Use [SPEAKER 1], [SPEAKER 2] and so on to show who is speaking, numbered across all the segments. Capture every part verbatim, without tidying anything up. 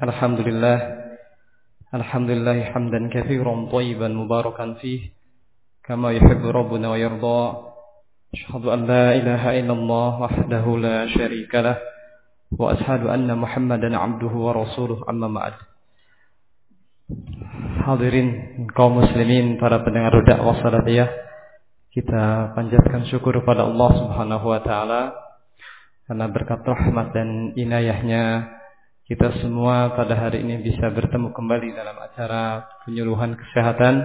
[SPEAKER 1] Alhamdulillah. Alhamdulillah hamdan katsiran thayyiban mubarakan fih kama yuhibbu rabbuna wa yarda. Asyhadu an la ilaha illallah wahdahu la syarika lah wa asyhadu anna Muhammadan abduhu wa rasuluh, amma ba'd. Hadirin kaum muslimin, para pendengar dakwah salafiyah, kita panjatkan syukur kepada Allah Subhanahu wa taala karena berkat rahmat dan inayahnya kita semua pada hari ini bisa bertemu kembali dalam acara penyuluhan kesehatan,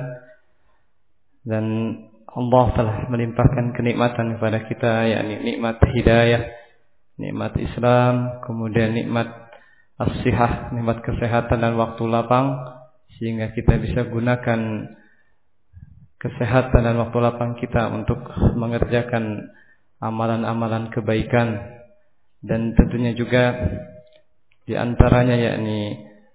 [SPEAKER 1] dan Allah telah melimpahkan kenikmatan kepada kita, yakni nikmat hidayah, nikmat Islam, kemudian nikmat as-sihah, nikmat kesehatan dan waktu lapang, sehingga kita bisa gunakan kesehatan dan waktu lapang kita untuk mengerjakan amalan-amalan kebaikan. Dan tentunya juga di antaranya yakni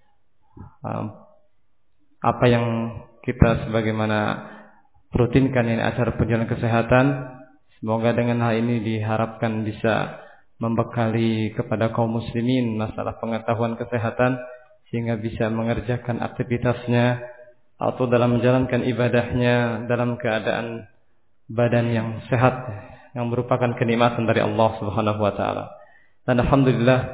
[SPEAKER 1] um, apa yang kita sebagaimana rutinkan ini acara penjualan kesehatan. Semoga dengan hal ini diharapkan bisa membekali kepada kaum muslimin masalah pengetahuan kesehatan, sehingga bisa mengerjakan aktivitasnya atau dalam menjalankan ibadahnya dalam keadaan badan yang sehat, yang merupakan kenikmatan dari Allah Subhanahu wa taala. Dan alhamdulillah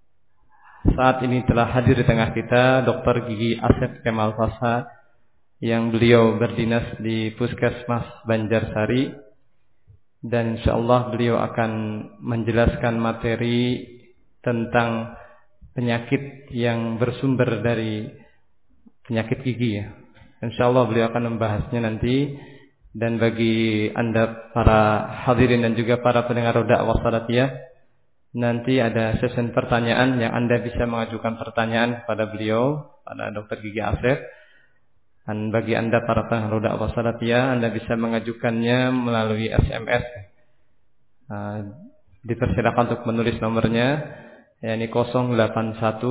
[SPEAKER 1] saat ini telah hadir di tengah kita Doktor Gigi Asep Kemal Pasha, yang beliau berdinas di Puskesmas Banjarsari, dan insyaallah beliau akan menjelaskan materi tentang penyakit yang bersumber dari penyakit gigi ya. Insyaallah beliau akan membahasnya nanti. Dan bagi Anda para hadirin dan juga para pendengar dakwah salafiyah, nanti ada sesi pertanyaan yang Anda bisa mengajukan pertanyaan kepada beliau, pada Doktor Gigi Asep. Dan bagi Anda para pendengar dakwah salafiyah, Anda bisa mengajukannya melalui S M S. Uh, dipersilakan untuk menulis nomornya, yakni nol delapan satu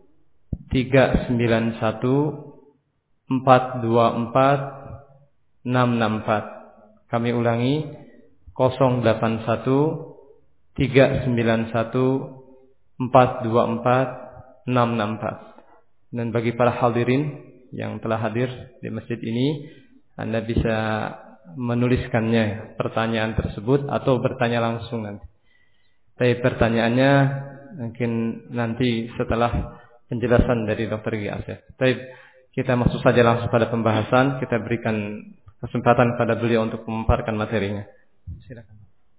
[SPEAKER 1] tiga sembilan satu empat dua empat enam enam empat. Kami ulangi, nol delapan satu tiga sembilan satu empat dua empat enam enam empat. Dan bagi para hadirin yang telah hadir di masjid ini, Anda bisa menuliskannya pertanyaan tersebut atau bertanya langsung nanti. Tapi pertanyaannya mungkin nanti setelah penjelasan dari Doktor Gigi Asep. Tapi kita masuk saja langsung pada pembahasan. Kita berikan kesempatan kepada beliau untuk memaparkan materinya. Silakan.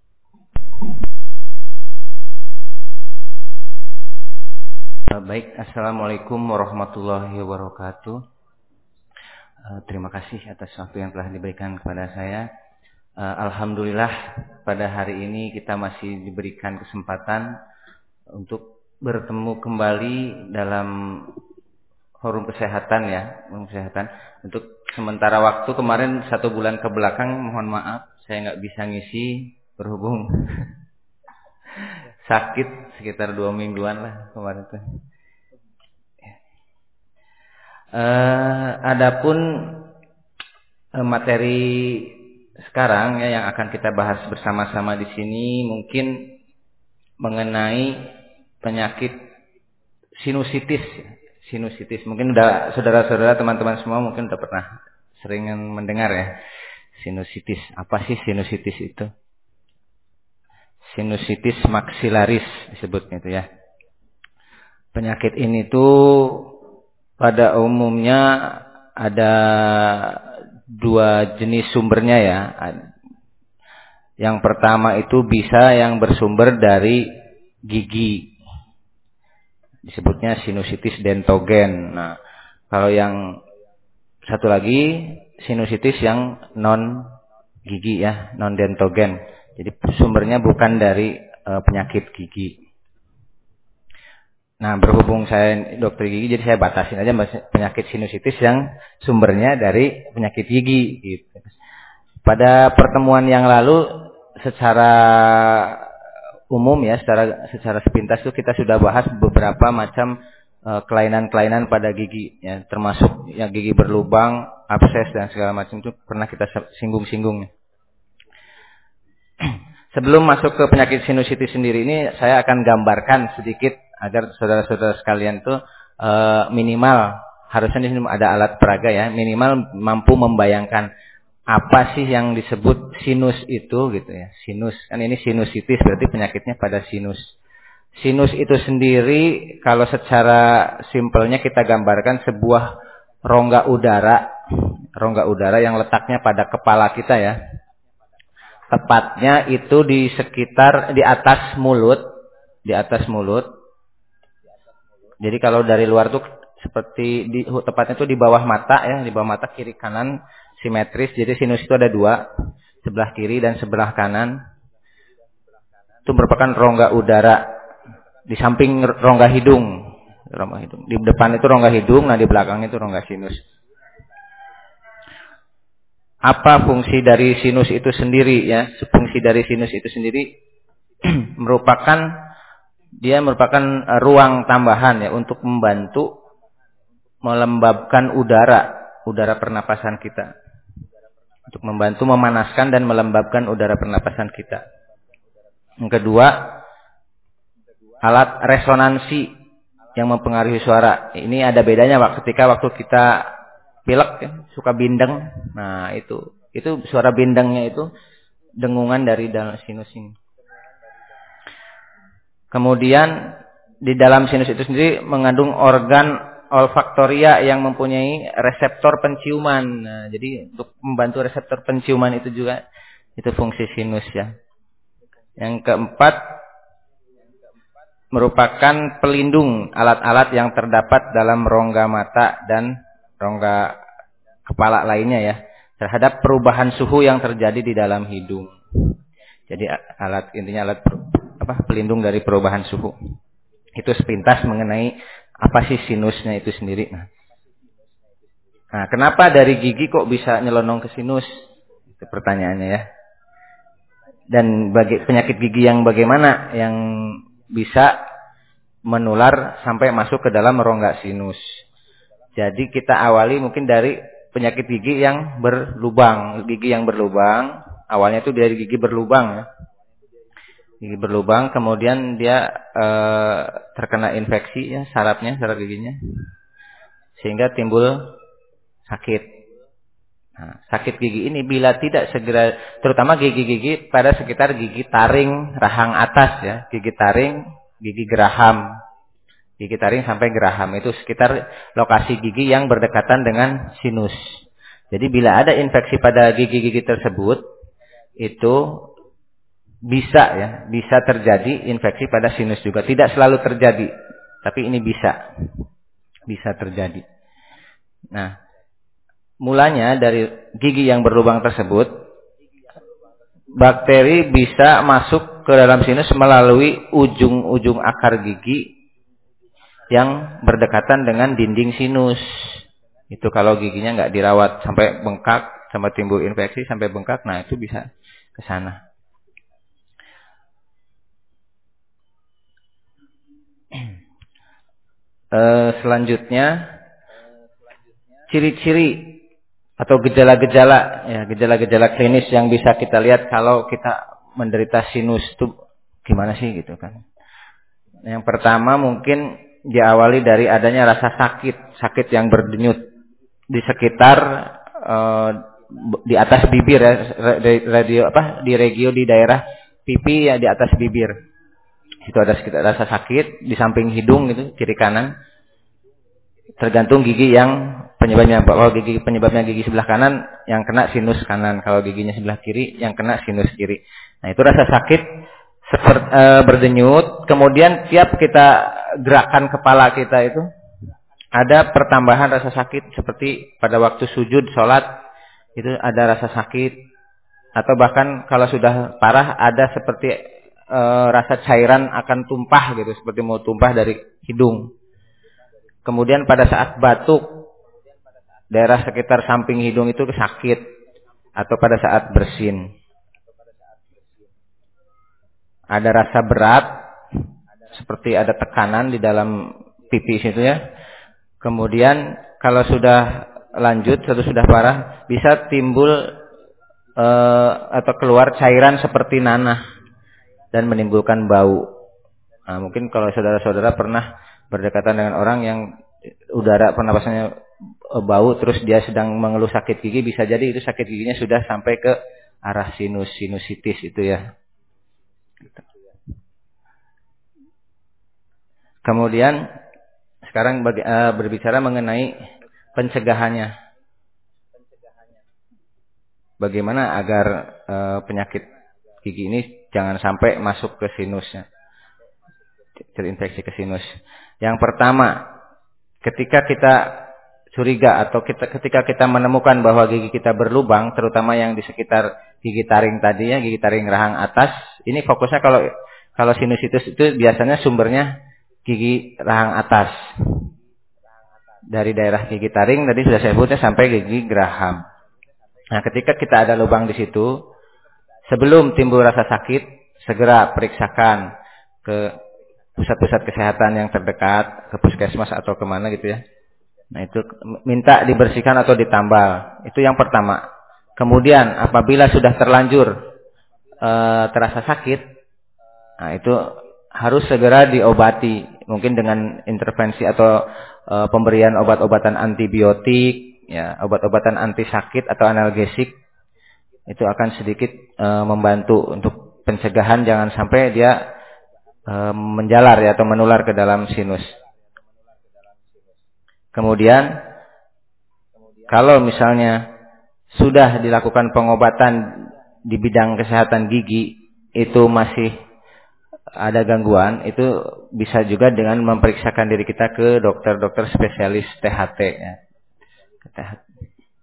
[SPEAKER 2] Baik, assalamualaikum warahmatullahi wabarakatuh. Uh, terima kasih atas waktu yang telah diberikan kepada saya. Uh, Alhamdulillah pada hari ini kita masih diberikan kesempatan untuk bertemu kembali dalam forum kesehatan ya, forum kesehatan. Untuk sementara waktu kemarin satu bulan ke belakang, mohon maaf saya nggak bisa ngisi berhubung sakit sekitar dua mingguan lah kemarin tuh. Uh, adapun uh, materi sekarang ya yang akan kita bahas bersama-sama di sini mungkin mengenai penyakit sinusitis. Sinusitis mungkin udah saudara-saudara teman-teman semua mungkin udah pernah sering mendengar ya. Sinusitis, apa sih sinusitis itu? Sinusitis maxillaris disebutnya itu ya. Penyakit ini tuh pada umumnya ada dua jenis sumbernya ya. Yang pertama itu bisa yang bersumber dari gigi. Disebutnya sinusitis dentogen. Nah, kalau yang satu lagi sinusitis yang non gigi ya, non dentogen. Jadi sumbernya bukan dari e, penyakit gigi. Nah, berhubung saya dokter gigi, jadi saya batasin aja penyakit sinusitis yang sumbernya dari penyakit gigi. Gitu. Pada pertemuan yang lalu, secara umum ya, secara secara sepintas itu kita sudah bahas beberapa macam e, kelainan-kelainan pada gigi, ya, termasuk yang gigi berlubang, abses dan segala macam itu pernah kita singgung-singgung. Sebelum masuk ke penyakit sinusitis sendiri ini, saya akan gambarkan sedikit agar saudara-saudara sekalian tuh e, minimal harusnya di sini ada alat peraga ya, minimal mampu membayangkan apa sih yang disebut sinus itu gitu ya. Sinus kan ini sinusitis berarti penyakitnya pada sinus. Sinus itu sendiri kalau secara simpelnya kita gambarkan sebuah rongga udara, rongga udara yang letaknya pada kepala kita ya. Tepatnya itu di sekitar di atas mulut, di atas mulut. Jadi kalau dari luar tuh seperti di tepatnya itu di bawah mata ya, di bawah mata kiri kanan simetris. Jadi sinus itu ada dua, sebelah kiri dan sebelah kanan. Itu merupakan rongga udara di samping rongga hidung, rongga hidung. Di depan itu rongga hidung, nah di belakang itu rongga sinus. Apa fungsi dari sinus itu sendiri ya? Fungsi dari sinus itu sendiri merupakan dia merupakan ruang tambahan ya untuk membantu melembabkan udara, udara pernapasan kita. Untuk membantu memanaskan dan melembabkan udara pernapasan kita. Yang kedua, alat resonansi yang mempengaruhi suara. Ini ada bedanya Pak ketika waktu kita pilek ya, suka bindeng. Nah, itu itu suara bindengnya itu dengungan dari dalam sinus ini. Kemudian di dalam sinus itu sendiri mengandung organ olfaktoria yang mempunyai reseptor penciuman. Nah, jadi untuk membantu reseptor penciuman itu juga itu fungsi sinus ya. Yang keempat merupakan pelindung alat-alat yang terdapat dalam rongga mata dan rongga kepala lainnya ya terhadap perubahan suhu yang terjadi di dalam hidung. Jadi alat intinya alat apa pelindung dari perubahan suhu. Itu sepintas mengenai apa sih sinusnya itu sendiri. Nah, nah kenapa dari gigi kok bisa nyelonong ke sinus? Itu pertanyaannya ya. Dan bagi penyakit gigi yang bagaimana yang bisa menular sampai masuk ke dalam rongga sinus. Jadi kita awali mungkin dari penyakit gigi yang berlubang. Gigi yang berlubang, awalnya itu dari gigi berlubang ya. Gigi berlubang, kemudian dia e, terkena infeksi ya, sarafnya, saraf giginya. Sehingga timbul sakit. Nah, sakit gigi ini bila tidak segera, terutama gigi-gigi pada sekitar gigi taring rahang atas ya, gigi taring, gigi geraham, gigi taring sampai geraham itu sekitar lokasi gigi yang berdekatan dengan sinus. Jadi bila ada infeksi pada gigi-gigi tersebut, itu bisa ya, bisa terjadi infeksi pada sinus juga. Tidak selalu terjadi, tapi ini bisa, bisa terjadi. Nah, mulanya dari gigi yang berlubang tersebut, bakteri bisa masuk ke dalam sinus melalui ujung-ujung akar gigi yang berdekatan dengan dinding sinus. Itu kalau giginya nggak dirawat sampai bengkak, sampai timbul infeksi sampai bengkak, nah itu bisa ke sana. E, selanjutnya ciri-ciri atau gejala-gejala ya, gejala-gejala klinis yang bisa kita lihat kalau kita menderita sinus itu gimana sih gitu kan. Yang pertama mungkin diawali dari adanya rasa sakit, sakit yang berdenyut di sekitar e, di atas bibir ya, radio apa di regio di daerah pipi ya di atas bibir. Itu ada sekitar rasa sakit di samping hidung gitu, kiri kanan. Tergantung gigi yang penyebabnya. Kalau gigi penyebabnya gigi sebelah kanan, yang kena sinus kanan. Kalau giginya sebelah kiri, yang kena sinus kiri. Nah, itu rasa sakit seperti e, berdenyut. Kemudian tiap kita gerakan kepala kita itu ada pertambahan rasa sakit seperti pada waktu sujud sholat itu ada rasa sakit. Atau bahkan kalau sudah parah ada seperti E, rasa cairan akan tumpah gitu, seperti mau tumpah dari hidung. Kemudian pada saat batuk, daerah sekitar samping hidung itu sakit, atau pada saat bersin. Ada rasa berat, seperti ada tekanan di dalam pipi situ ya. Kemudian kalau sudah lanjut, atau sudah parah, bisa timbul e, atau keluar cairan seperti nanah dan menimbulkan bau. Nah, mungkin kalau saudara-saudara pernah berdekatan dengan orang yang udara pernapasannya bau terus dia sedang mengeluh sakit gigi, bisa jadi itu sakit giginya sudah sampai ke arah sinus, sinusitis itu ya. Kemudian sekarang bagi, uh, berbicara mengenai pencegahannya. Bagaimana agar uh, penyakit gigi ini jangan sampai masuk ke sinusnya, terinfeksi ke sinus. Yang pertama, ketika kita curiga atau kita ketika kita menemukan bahwa gigi kita berlubang, terutama yang di sekitar gigi taring tadi ya, gigi taring rahang atas, ini fokusnya kalau kalau sinusitis itu biasanya sumbernya gigi rahang atas. Dari daerah gigi taring tadi sudah saya sebutnya sampai gigi geraham. Nah, ketika kita ada lubang di situ, sebelum timbul rasa sakit, segera periksakan ke pusat-pusat kesehatan yang terdekat, ke puskesmas atau kemana gitu ya. Nah, itu minta dibersihkan atau ditambal. Itu yang pertama. Kemudian apabila sudah terlanjur e, terasa sakit, nah itu harus segera diobati, mungkin dengan intervensi atau e, pemberian obat-obatan antibiotik, ya, obat-obatan anti sakit atau analgesik. Itu akan sedikit e, membantu untuk pencegahan jangan sampai dia e, menjalar ya atau menular ke dalam sinus. Kemudian kalau misalnya sudah dilakukan pengobatan di bidang kesehatan gigi itu masih ada gangguan, itu bisa juga dengan memeriksakan diri kita ke dokter-dokter spesialis T H T ya. T H T.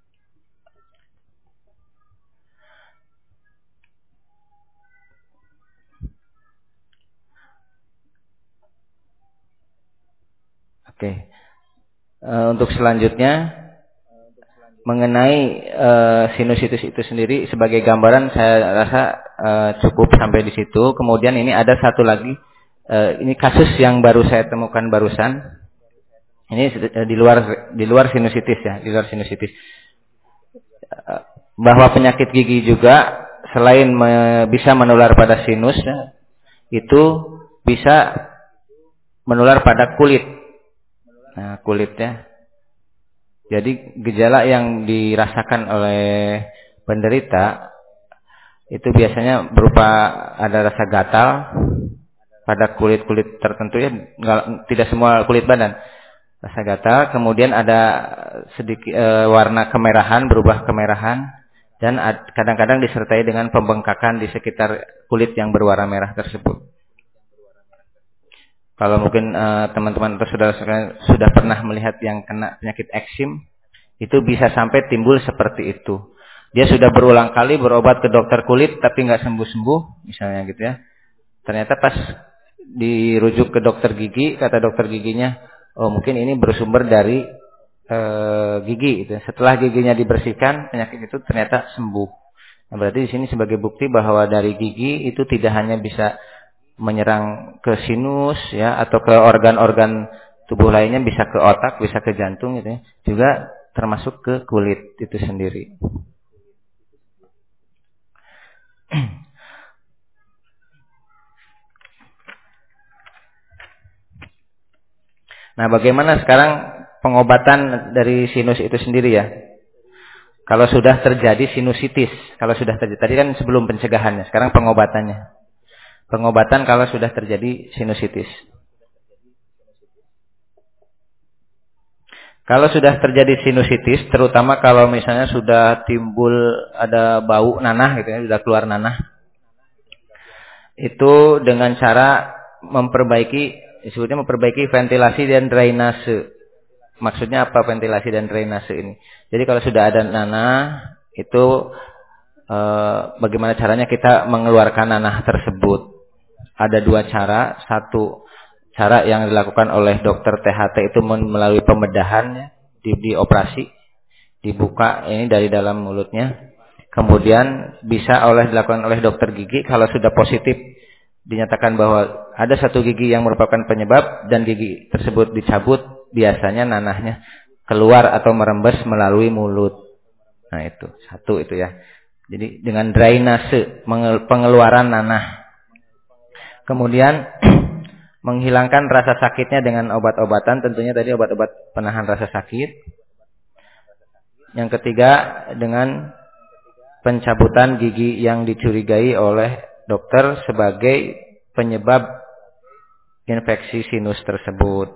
[SPEAKER 2] Oke. E, untuk selanjutnya mengenai e, sinusitis itu sendiri sebagai gambaran saya rasa e, cukup sampai di situ. Kemudian ini ada satu lagi, e, ini kasus yang baru saya temukan barusan. Ini e, di luar di luar sinusitis ya, di luar sinusitis. E, bahwa penyakit gigi juga selain me, bisa menular pada sinus, ya, itu bisa menular pada kulit. Nah, kulitnya. Jadi gejala yang dirasakan oleh penderita itu biasanya berupa ada rasa gatal pada kulit-kulit tertentu ya, enggak, tidak semua kulit badan. Rasa gatal, kemudian ada sedikit e, warna kemerahan, berubah kemerahan, dan kadang-kadang disertai dengan pembengkakan di sekitar kulit yang berwarna merah tersebut. Kalau mungkin uh, teman-teman atau saudara-saudara sudah pernah melihat yang kena penyakit eksim, itu bisa sampai timbul seperti itu. Dia sudah berulang kali berobat ke dokter kulit tapi nggak sembuh-sembuh, misalnya gitu ya. Ternyata pas dirujuk ke dokter gigi, kata dokter giginya, oh mungkin ini bersumber dari uh, gigi. Gitu. Setelah giginya dibersihkan, penyakit itu ternyata sembuh. Nah, berarti di sini sebagai bukti bahwa dari gigi itu tidak hanya bisa menyerang ke sinus ya atau ke organ-organ tubuh lainnya, bisa ke otak, bisa ke jantung gitu ya. Juga termasuk ke kulit itu sendiri. Nah, bagaimana sekarang pengobatan dari sinus itu sendiri ya? Kalau sudah terjadi sinusitis, kalau sudah terjadi tadi kan sebelum pencegahannya, sekarang pengobatannya. Pengobatan kalau sudah terjadi sinusitis. Kalau sudah terjadi sinusitis, terutama kalau misalnya sudah timbul ada bau nanah gitu ya, sudah keluar nanah. Itu dengan cara memperbaiki, disebutnya memperbaiki ventilasi dan drainase. Maksudnya apa ventilasi dan drainase ini? Jadi kalau sudah ada nanah, itu eh, bagaimana caranya kita mengeluarkan nanah tersebut? Ada dua cara. Satu cara yang dilakukan oleh dokter T H T itu melalui pembedahan ya, di, di operasi, dibuka ini dari dalam mulutnya. Kemudian bisa oleh dilakukan oleh dokter gigi kalau sudah positif dinyatakan bahwa ada satu gigi yang merupakan penyebab dan gigi tersebut dicabut, biasanya nanahnya keluar atau merembes melalui mulut. Nah itu satu itu ya. Jadi dengan drainase, pengeluaran nanah. Kemudian menghilangkan rasa sakitnya dengan obat-obatan, tentunya tadi obat-obat penahan rasa sakit. Yang ketiga, dengan pencabutan gigi yang dicurigai oleh dokter sebagai penyebab infeksi sinus tersebut.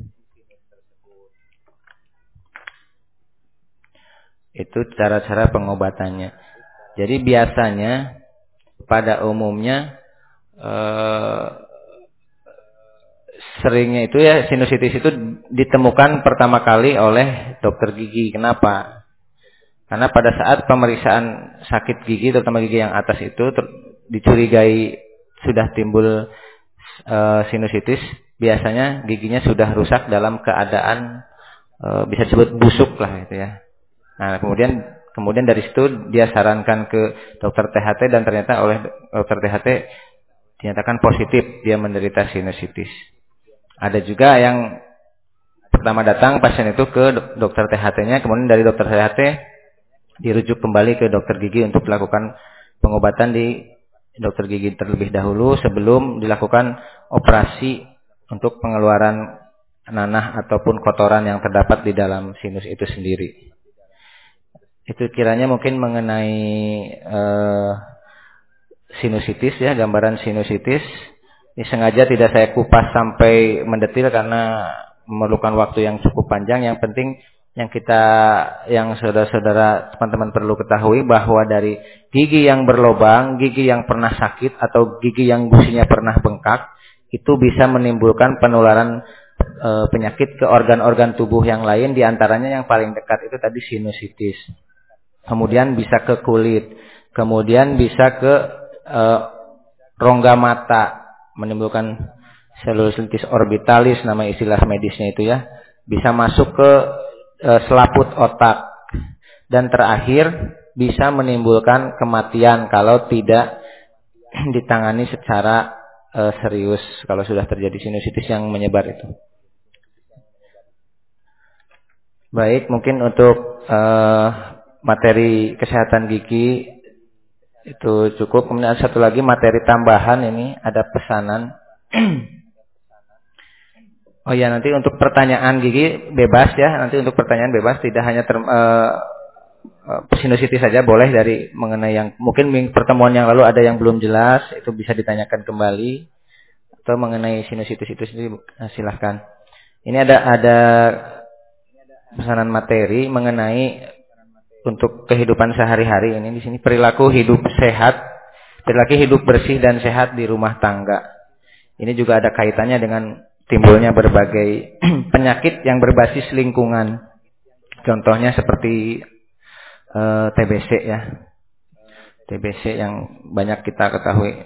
[SPEAKER 2] Itu cara-cara pengobatannya. Jadi biasanya pada umumnya eh, seringnya itu ya sinusitis itu ditemukan pertama kali oleh dokter gigi. Kenapa? Karena pada saat pemeriksaan sakit gigi, terutama gigi yang atas itu ter- dicurigai sudah timbul e, sinusitis, biasanya giginya sudah rusak dalam keadaan e, bisa disebut busuk lah gitu ya. Nah, kemudian kemudian dari situ dia sarankan ke dokter T H T dan ternyata oleh dokter T H T dinyatakan positif dia menderita sinusitis. Ada juga yang pertama datang pasien itu ke dokter T H T-nya, kemudian dari dokter T H T dirujuk kembali ke dokter gigi untuk dilakukan pengobatan di dokter gigi terlebih dahulu sebelum dilakukan operasi untuk pengeluaran nanah ataupun kotoran yang terdapat di dalam sinus itu sendiri. Itu kiranya mungkin mengenai uh, sinusitis ya, gambaran sinusitis. Ini sengaja tidak saya kupas sampai mendetil karena memerlukan waktu yang cukup panjang. Yang penting yang kita, yang saudara-saudara teman-teman perlu ketahui bahwa dari gigi yang berlobang, gigi yang pernah sakit atau gigi yang gusinya pernah bengkak, itu bisa menimbulkan penularan e, penyakit ke organ-organ tubuh yang lain, diantaranya yang paling dekat itu tadi sinusitis. Kemudian bisa ke kulit, kemudian bisa ke e, rongga mata, menimbulkan selulitis orbitalis, nama istilah medisnya itu ya, bisa masuk ke e, selaput otak, dan terakhir bisa menimbulkan kematian kalau tidak ditangani secara e, serius kalau sudah terjadi sinusitis yang menyebar itu. Baik, mungkin untuk e, materi kesehatan gigi itu cukup. Kemudian ada satu lagi materi tambahan, ini ada pesanan. Oh ya, nanti untuk pertanyaan gigi bebas ya, nanti untuk pertanyaan bebas, tidak hanya ter, uh, sinusitis saja, boleh dari mengenai yang mungkin pertemuan yang lalu ada yang belum jelas, itu bisa ditanyakan kembali, atau mengenai sinusitis itu sendiri silahkan. Ini ada ada pesanan materi mengenai untuk kehidupan sehari-hari ini di sini, perilaku hidup sehat, perilaku hidup bersih dan sehat di rumah tangga. Ini juga ada kaitannya dengan timbulnya berbagai penyakit yang berbasis lingkungan. Contohnya seperti uh, T B C ya. T B C yang banyak kita ketahui.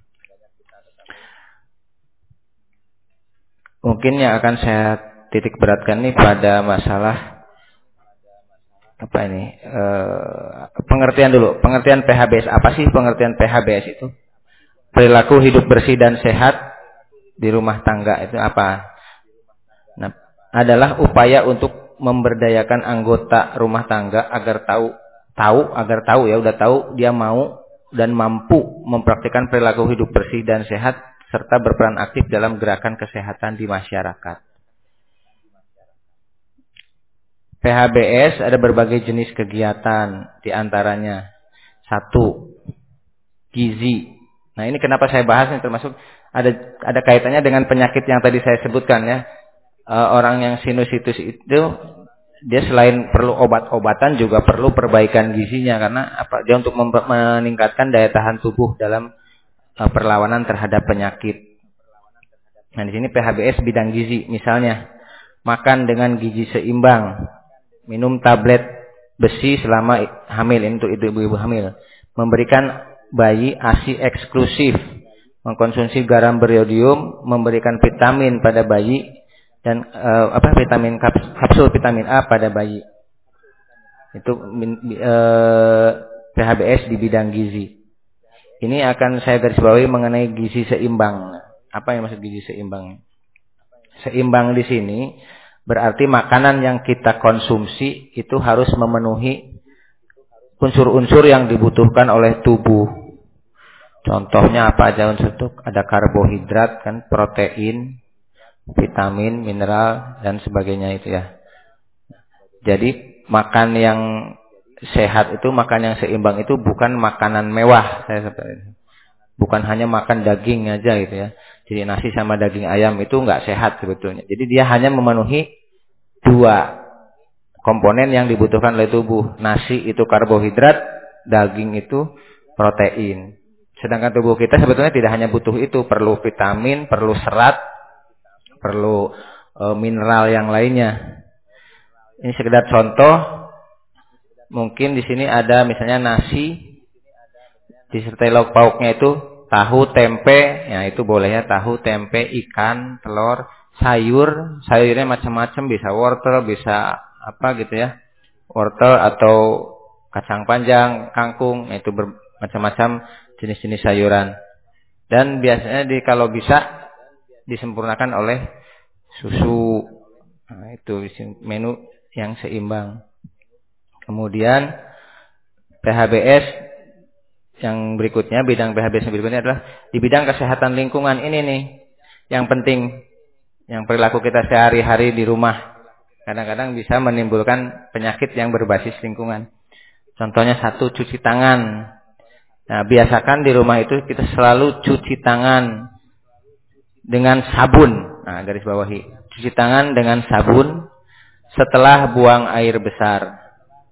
[SPEAKER 2] Mungkin yang akan saya titik beratkan nih pada masalah apa ini? Uh, pengertian dulu. Pengertian P H B S. Apa sih pengertian P H B S itu? Perilaku hidup bersih dan sehat di rumah tangga itu apa? Nah, adalah upaya untuk memberdayakan anggota rumah tangga agar tahu tahu agar tahu ya udah tahu dia mau dan mampu mempraktikkan perilaku hidup bersih dan sehat serta berperan aktif dalam gerakan kesehatan di masyarakat. P H B S ada berbagai jenis kegiatan, di antaranya satu, gizi. Nah, ini kenapa saya bahas ini termasuk ada ada kaitannya dengan penyakit yang tadi saya sebutkan ya. E, orang yang sinusitis itu dia selain perlu obat-obatan juga perlu perbaikan gizinya, karena apa? Dia untuk meningkatkan daya tahan tubuh dalam e, perlawanan terhadap penyakit. Nah, di sini P H B S bidang gizi, misalnya makan dengan gizi seimbang, minum tablet besi selama hamil, ini untuk ibu-ibu hamil, memberikan bayi ASI eksklusif, mengkonsumsi garam beriodium, memberikan vitamin pada bayi dan uh, apa vitamin kaps, kapsul vitamin A pada bayi. Itu uh, P H B S di bidang gizi. Ini akan saya garis bawahi mengenai gizi seimbang. Apa yang maksud gizi seimbang? Seimbang di sini berarti makanan yang kita konsumsi itu harus memenuhi unsur-unsur yang dibutuhkan oleh tubuh. Contohnya apa aja unsur itu? Ada karbohidrat kan, protein, vitamin, mineral dan sebagainya itu ya. Jadi makan yang sehat itu, makan yang seimbang itu bukan makanan mewah. Saya seperti bukan hanya makan daging aja gitu ya. Jadi nasi sama daging ayam itu nggak sehat sebetulnya. Jadi dia hanya memenuhi dua komponen yang dibutuhkan oleh tubuh. Nasi itu karbohidrat, daging itu protein. Sedangkan tubuh kita sebetulnya tidak hanya butuh itu, perlu vitamin, perlu serat, perlu e, mineral yang lainnya. Ini sekedar contoh. Mungkin di sini ada misalnya nasi, disertai lauk pauknya itu tahu, tempe, ya itu boleh ya, tahu, tempe, ikan, telur, sayur, sayurnya macam-macam, bisa wortel, bisa apa gitu ya, wortel atau kacang panjang, kangkung, itu bermacam-macam jenis-jenis sayuran. Dan biasanya di kalau bisa disempurnakan oleh susu. Nah, itu menu yang seimbang. Kemudian P H B S yang berikutnya, bidang P H B S yang berikutnya adalah di bidang kesehatan lingkungan. Ini nih yang penting, yang perilaku kita sehari-hari di rumah kadang-kadang bisa menimbulkan penyakit yang berbasis lingkungan. Contohnya satu, cuci tangan. Nah, biasakan di rumah itu kita selalu cuci tangan dengan sabun. Nah, garis bawahi, cuci tangan dengan sabun setelah buang air besar.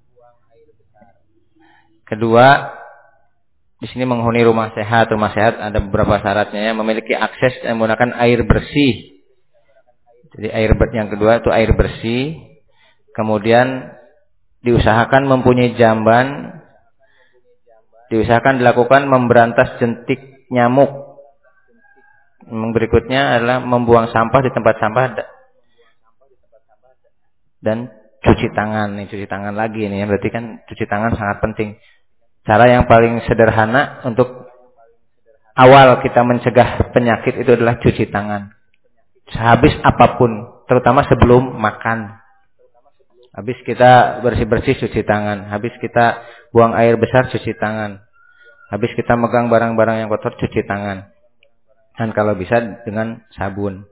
[SPEAKER 2] Kedua, di sini menghuni rumah sehat. Rumah sehat ada beberapa syaratnya ya, memiliki akses dan menggunakan air bersih. Jadi air yang kedua itu air bersih. Kemudian diusahakan mempunyai jamban. Diusahakan dilakukan memberantas jentik nyamuk. Berikutnya adalah membuang sampah di tempat sampah dan cuci tangan. Nih, cuci tangan lagi nih, berarti kan cuci tangan sangat penting. Cara yang paling sederhana untuk awal kita mencegah penyakit itu adalah cuci tangan. Sehabis apapun, terutama sebelum makan. Habis kita bersih-bersih cuci tangan. Habis kita buang air besar cuci tangan. Habis kita megang barang-barang yang kotor cuci tangan. Dan kalau bisa dengan sabun.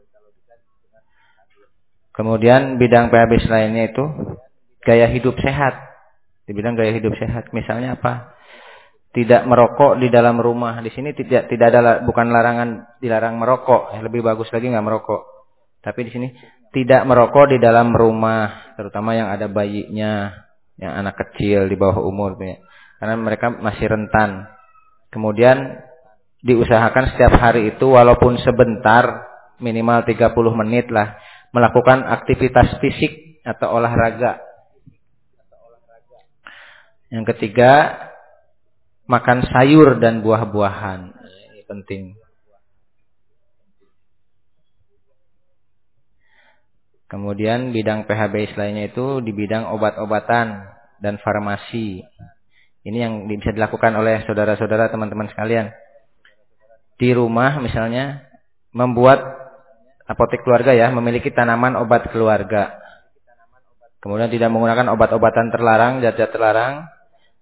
[SPEAKER 2] Kemudian bidang P H B S lainnya itu gaya hidup sehat. Di bidang gaya hidup sehat misalnya apa? Tidak merokok di dalam rumah. Di sini tidak tidak ada, bukan larangan dilarang merokok. Lebih bagus lagi nggak merokok. Tapi di sini tidak merokok di dalam rumah, terutama yang ada bayinya, yang anak kecil di bawah umur, ya. Karena mereka masih rentan. Kemudian diusahakan setiap hari itu walaupun sebentar, minimal tiga puluh menit lah, melakukan aktivitas fisik atau olahraga. Yang ketiga, makan sayur dan buah-buahan. Ini penting. Kemudian bidang P H B S lainnya itu di bidang obat-obatan dan farmasi. Ini yang bisa dilakukan oleh saudara-saudara, teman-teman sekalian. Di rumah misalnya membuat apotek keluarga ya, memiliki tanaman obat keluarga. Kemudian tidak menggunakan obat-obatan terlarang, zat-zat terlarang.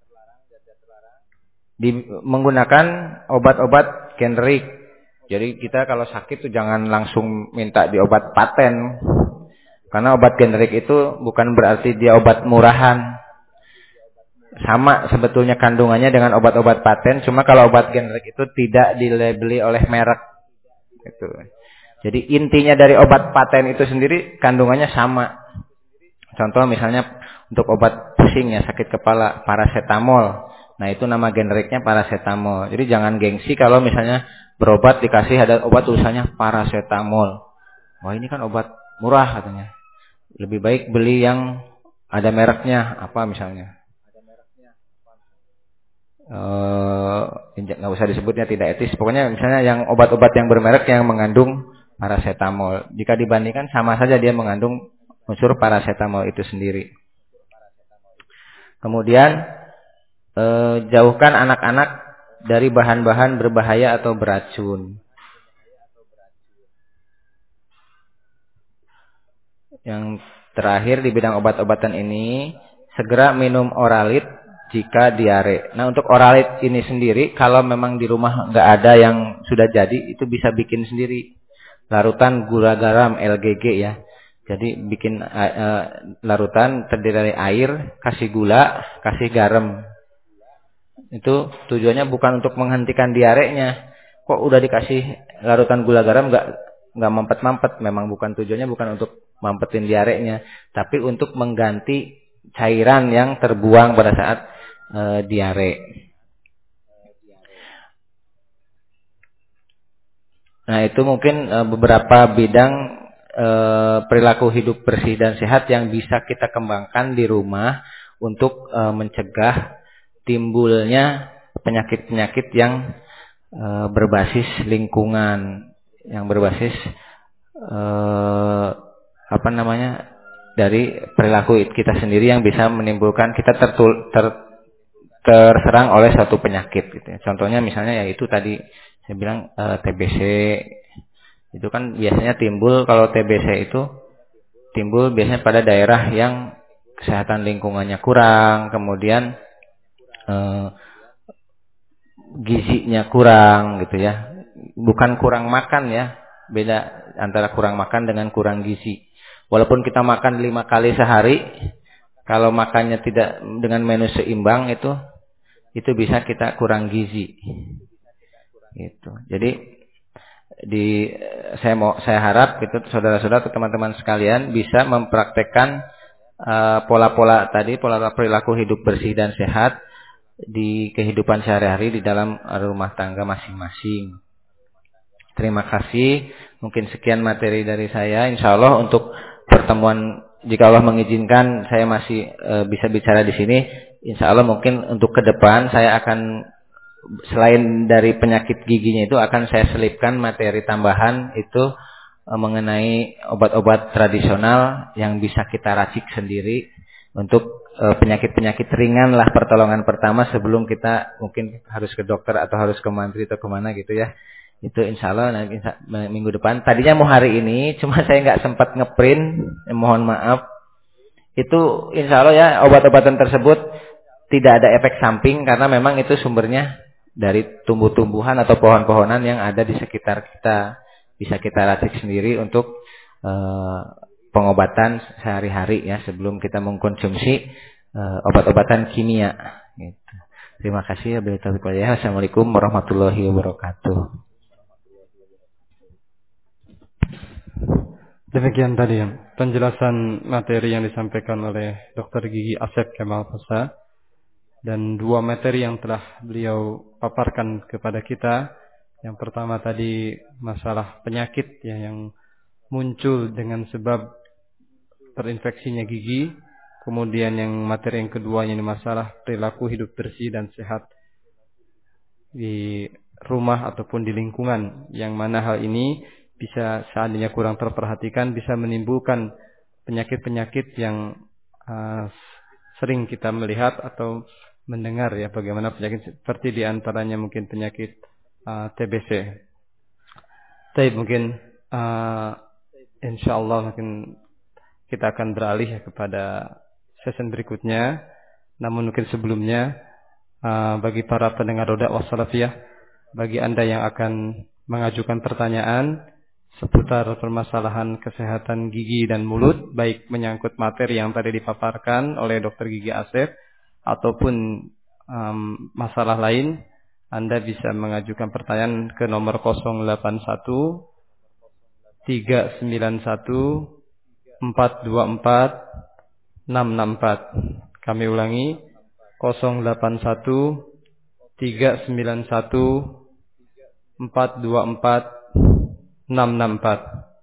[SPEAKER 2] Di, menggunakan obat-obat generik. Jadi kita kalau sakit tuh jangan langsung minta di obat paten. Karena obat generik itu bukan berarti dia obat murahan. Sama sebetulnya kandungannya dengan obat-obat paten, cuma kalau obat generik itu tidak dilabeli oleh merek. Gitu. Jadi intinya dari obat paten itu sendiri kandungannya sama. Contoh misalnya untuk obat pusing ya, sakit kepala, paracetamol. Nah itu nama generiknya paracetamol. Jadi jangan gengsi kalau misalnya berobat dikasih ada obat tulisannya paracetamol. Wah ini kan obat murah katanya. Lebih baik beli yang ada mereknya, apa misalnya. Nggak uh, usah disebutnya, tidak etis. Pokoknya misalnya yang obat-obat yang bermerek yang mengandung paracetamol. Jika dibandingkan sama saja dia mengandung unsur paracetamol itu sendiri. Kemudian uh, jauhkan anak-anak dari bahan-bahan berbahaya atau beracun. Yang terakhir di bidang obat-obatan ini, segera minum Oralit jika diare. Nah, untuk oralit ini sendiri, kalau memang di rumah nggak ada yang sudah jadi, itu bisa bikin sendiri. Larutan gula garam L G G ya. Jadi bikin uh, larutan terdiri dari air, kasih gula, kasih garam. Itu tujuannya bukan untuk menghentikan diarenya. Kok udah dikasih larutan gula garam nggak nggak mampet-mampet. Memang bukan tujuannya bukan untuk mampetin diarenya, tapi untuk mengganti cairan yang terbuang pada saat e, diare. Nah, itu mungkin e, beberapa bidang e, perilaku hidup bersih dan sehat yang bisa kita kembangkan di rumah untuk e, mencegah timbulnya penyakit-penyakit yang e, berbasis lingkungan, yang berbasis e, apa namanya dari perilaku kita sendiri yang bisa menimbulkan kita tertul, ter, terserang oleh suatu penyakit gitu ya. Contohnya misalnya yaitu tadi saya bilang e, T B C itu kan biasanya timbul, kalau T B C itu timbul biasanya pada daerah yang kesehatan lingkungannya kurang, kemudian e, gizinya kurang gitu ya. Bukan kurang makan ya, beda antara kurang makan dengan kurang gizi. Walaupun kita makan lima kali sehari, kalau makannya tidak dengan menu seimbang itu, itu bisa kita kurang gizi. Gitu. Jadi di saya mau saya harap gitu saudara-saudara, teman-teman sekalian bisa mempraktekkan uh, pola-pola tadi, pola perilaku hidup bersih dan sehat di kehidupan sehari-hari di dalam rumah tangga masing-masing. Terima kasih. Mungkin sekian materi dari saya. Insya Allah untuk pertemuan, jika Allah mengizinkan saya masih e, bisa bicara di sini, insya Allah mungkin untuk ke depan saya akan, selain dari penyakit giginya itu, akan saya selipkan materi tambahan itu e, mengenai obat-obat tradisional yang bisa kita racik sendiri untuk e, penyakit-penyakit ringan lah, pertolongan pertama sebelum kita mungkin harus ke dokter atau harus ke mantri atau kemana gitu ya. Itu insya Allah nanti minggu depan. Tadinya mau hari ini, cuma saya nggak sempat ngeprint, eh, mohon maaf. Itu insya Allah ya, obat-obatan tersebut tidak ada efek samping karena memang itu sumbernya dari tumbuh-tumbuhan atau pohon-pohonan yang ada di sekitar kita. Bisa kita racik sendiri untuk eh, pengobatan sehari-hari ya, sebelum kita mengkonsumsi eh, obat-obatan kimia. Gitu. Terima kasih. Assalamualaikum warahmatullahi wabarakatuh.
[SPEAKER 1] Demikian tadi penjelasan materi yang disampaikan oleh Dokter Gigi Asep Kemal Fasa, dan dua materi yang telah beliau paparkan kepada kita. Yang pertama tadi masalah penyakit ya, yang muncul dengan sebab terinfeksinya gigi. Kemudian yang materi yang kedua ini masalah perilaku hidup bersih dan sehat di rumah ataupun di lingkungan, yang mana hal ini bisa seandainya kurang terperhatikan bisa menimbulkan penyakit-penyakit yang uh, sering kita melihat atau mendengar ya, bagaimana penyakit seperti diantaranya mungkin penyakit uh, T B C. Tapi mungkin uh, insyaallah mungkin kita akan beralih ya kepada sesi berikutnya. Namun mungkin sebelumnya uh, bagi para pendengar Roda Wassalafiyah, bagi Anda yang akan mengajukan pertanyaan seputar permasalahan kesehatan gigi dan mulut, baik menyangkut materi yang tadi dipaparkan oleh Dokter Gigi Asep ataupun um, masalah lain, Anda bisa mengajukan pertanyaan ke nomor nol delapan satu tiga sembilan satu empat dua empat enam enam empat. Kami ulangi, nol delapan satu tiga sembilan satu empat dua empat enam enam empat.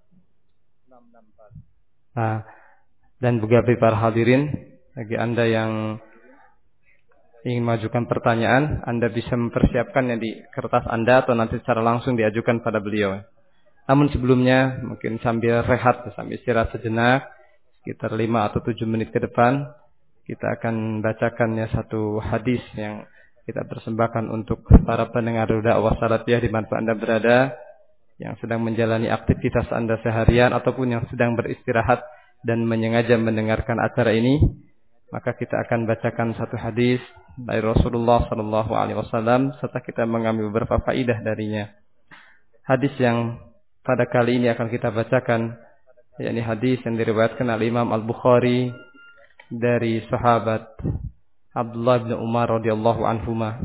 [SPEAKER 1] Nah, dan bagi para hadirin, bagi Anda yang ingin mengajukan pertanyaan, Anda bisa mempersiapkannya di kertas Anda atau nanti secara langsung diajukan pada beliau. Namun sebelumnya mungkin sambil rehat, sambil istirahat sejenak, sekitar lima atau tujuh menit ke depan, kita akan bacakan ya satu hadis yang kita persembahkan untuk para pendengar dakwah salafiyah di mana Anda berada, yang sedang menjalani aktivitas Anda seharian ataupun yang sedang beristirahat dan menyengaja mendengarkan acara ini. maka kita akan bacakan satu hadis dari Rasulullah sallallahu alaihi wasallam serta kita mengambil beberapa faidah darinya. Hadis yang pada kali ini akan kita bacakan yakni hadis yang diriwayatkan oleh Imam Al-Bukhari dari sahabat Abdullah bin Umar radhiyallahu anhuma.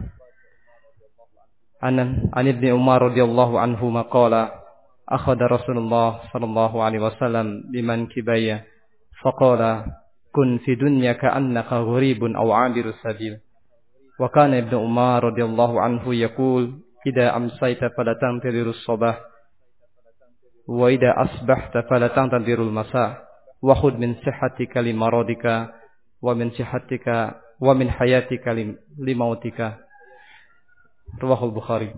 [SPEAKER 1] An an Ibnu Umar radhiyallahu anhuma qala akhadha Rasulullah sallallahu alaihi wasallam biman kibaya faqala kun fi dunya ka'annaka gharibun aw 'abirus sabil. Wa kana Ibnu Umar radhiyallahu anhu yaqul idza amsayta fala tantadirus sabah wa idza asbahta fala tantadirul masa wa khudh min sihhatika limaradika wa min sihhatika wa min hayatika limautika. Riwayat Bukhari.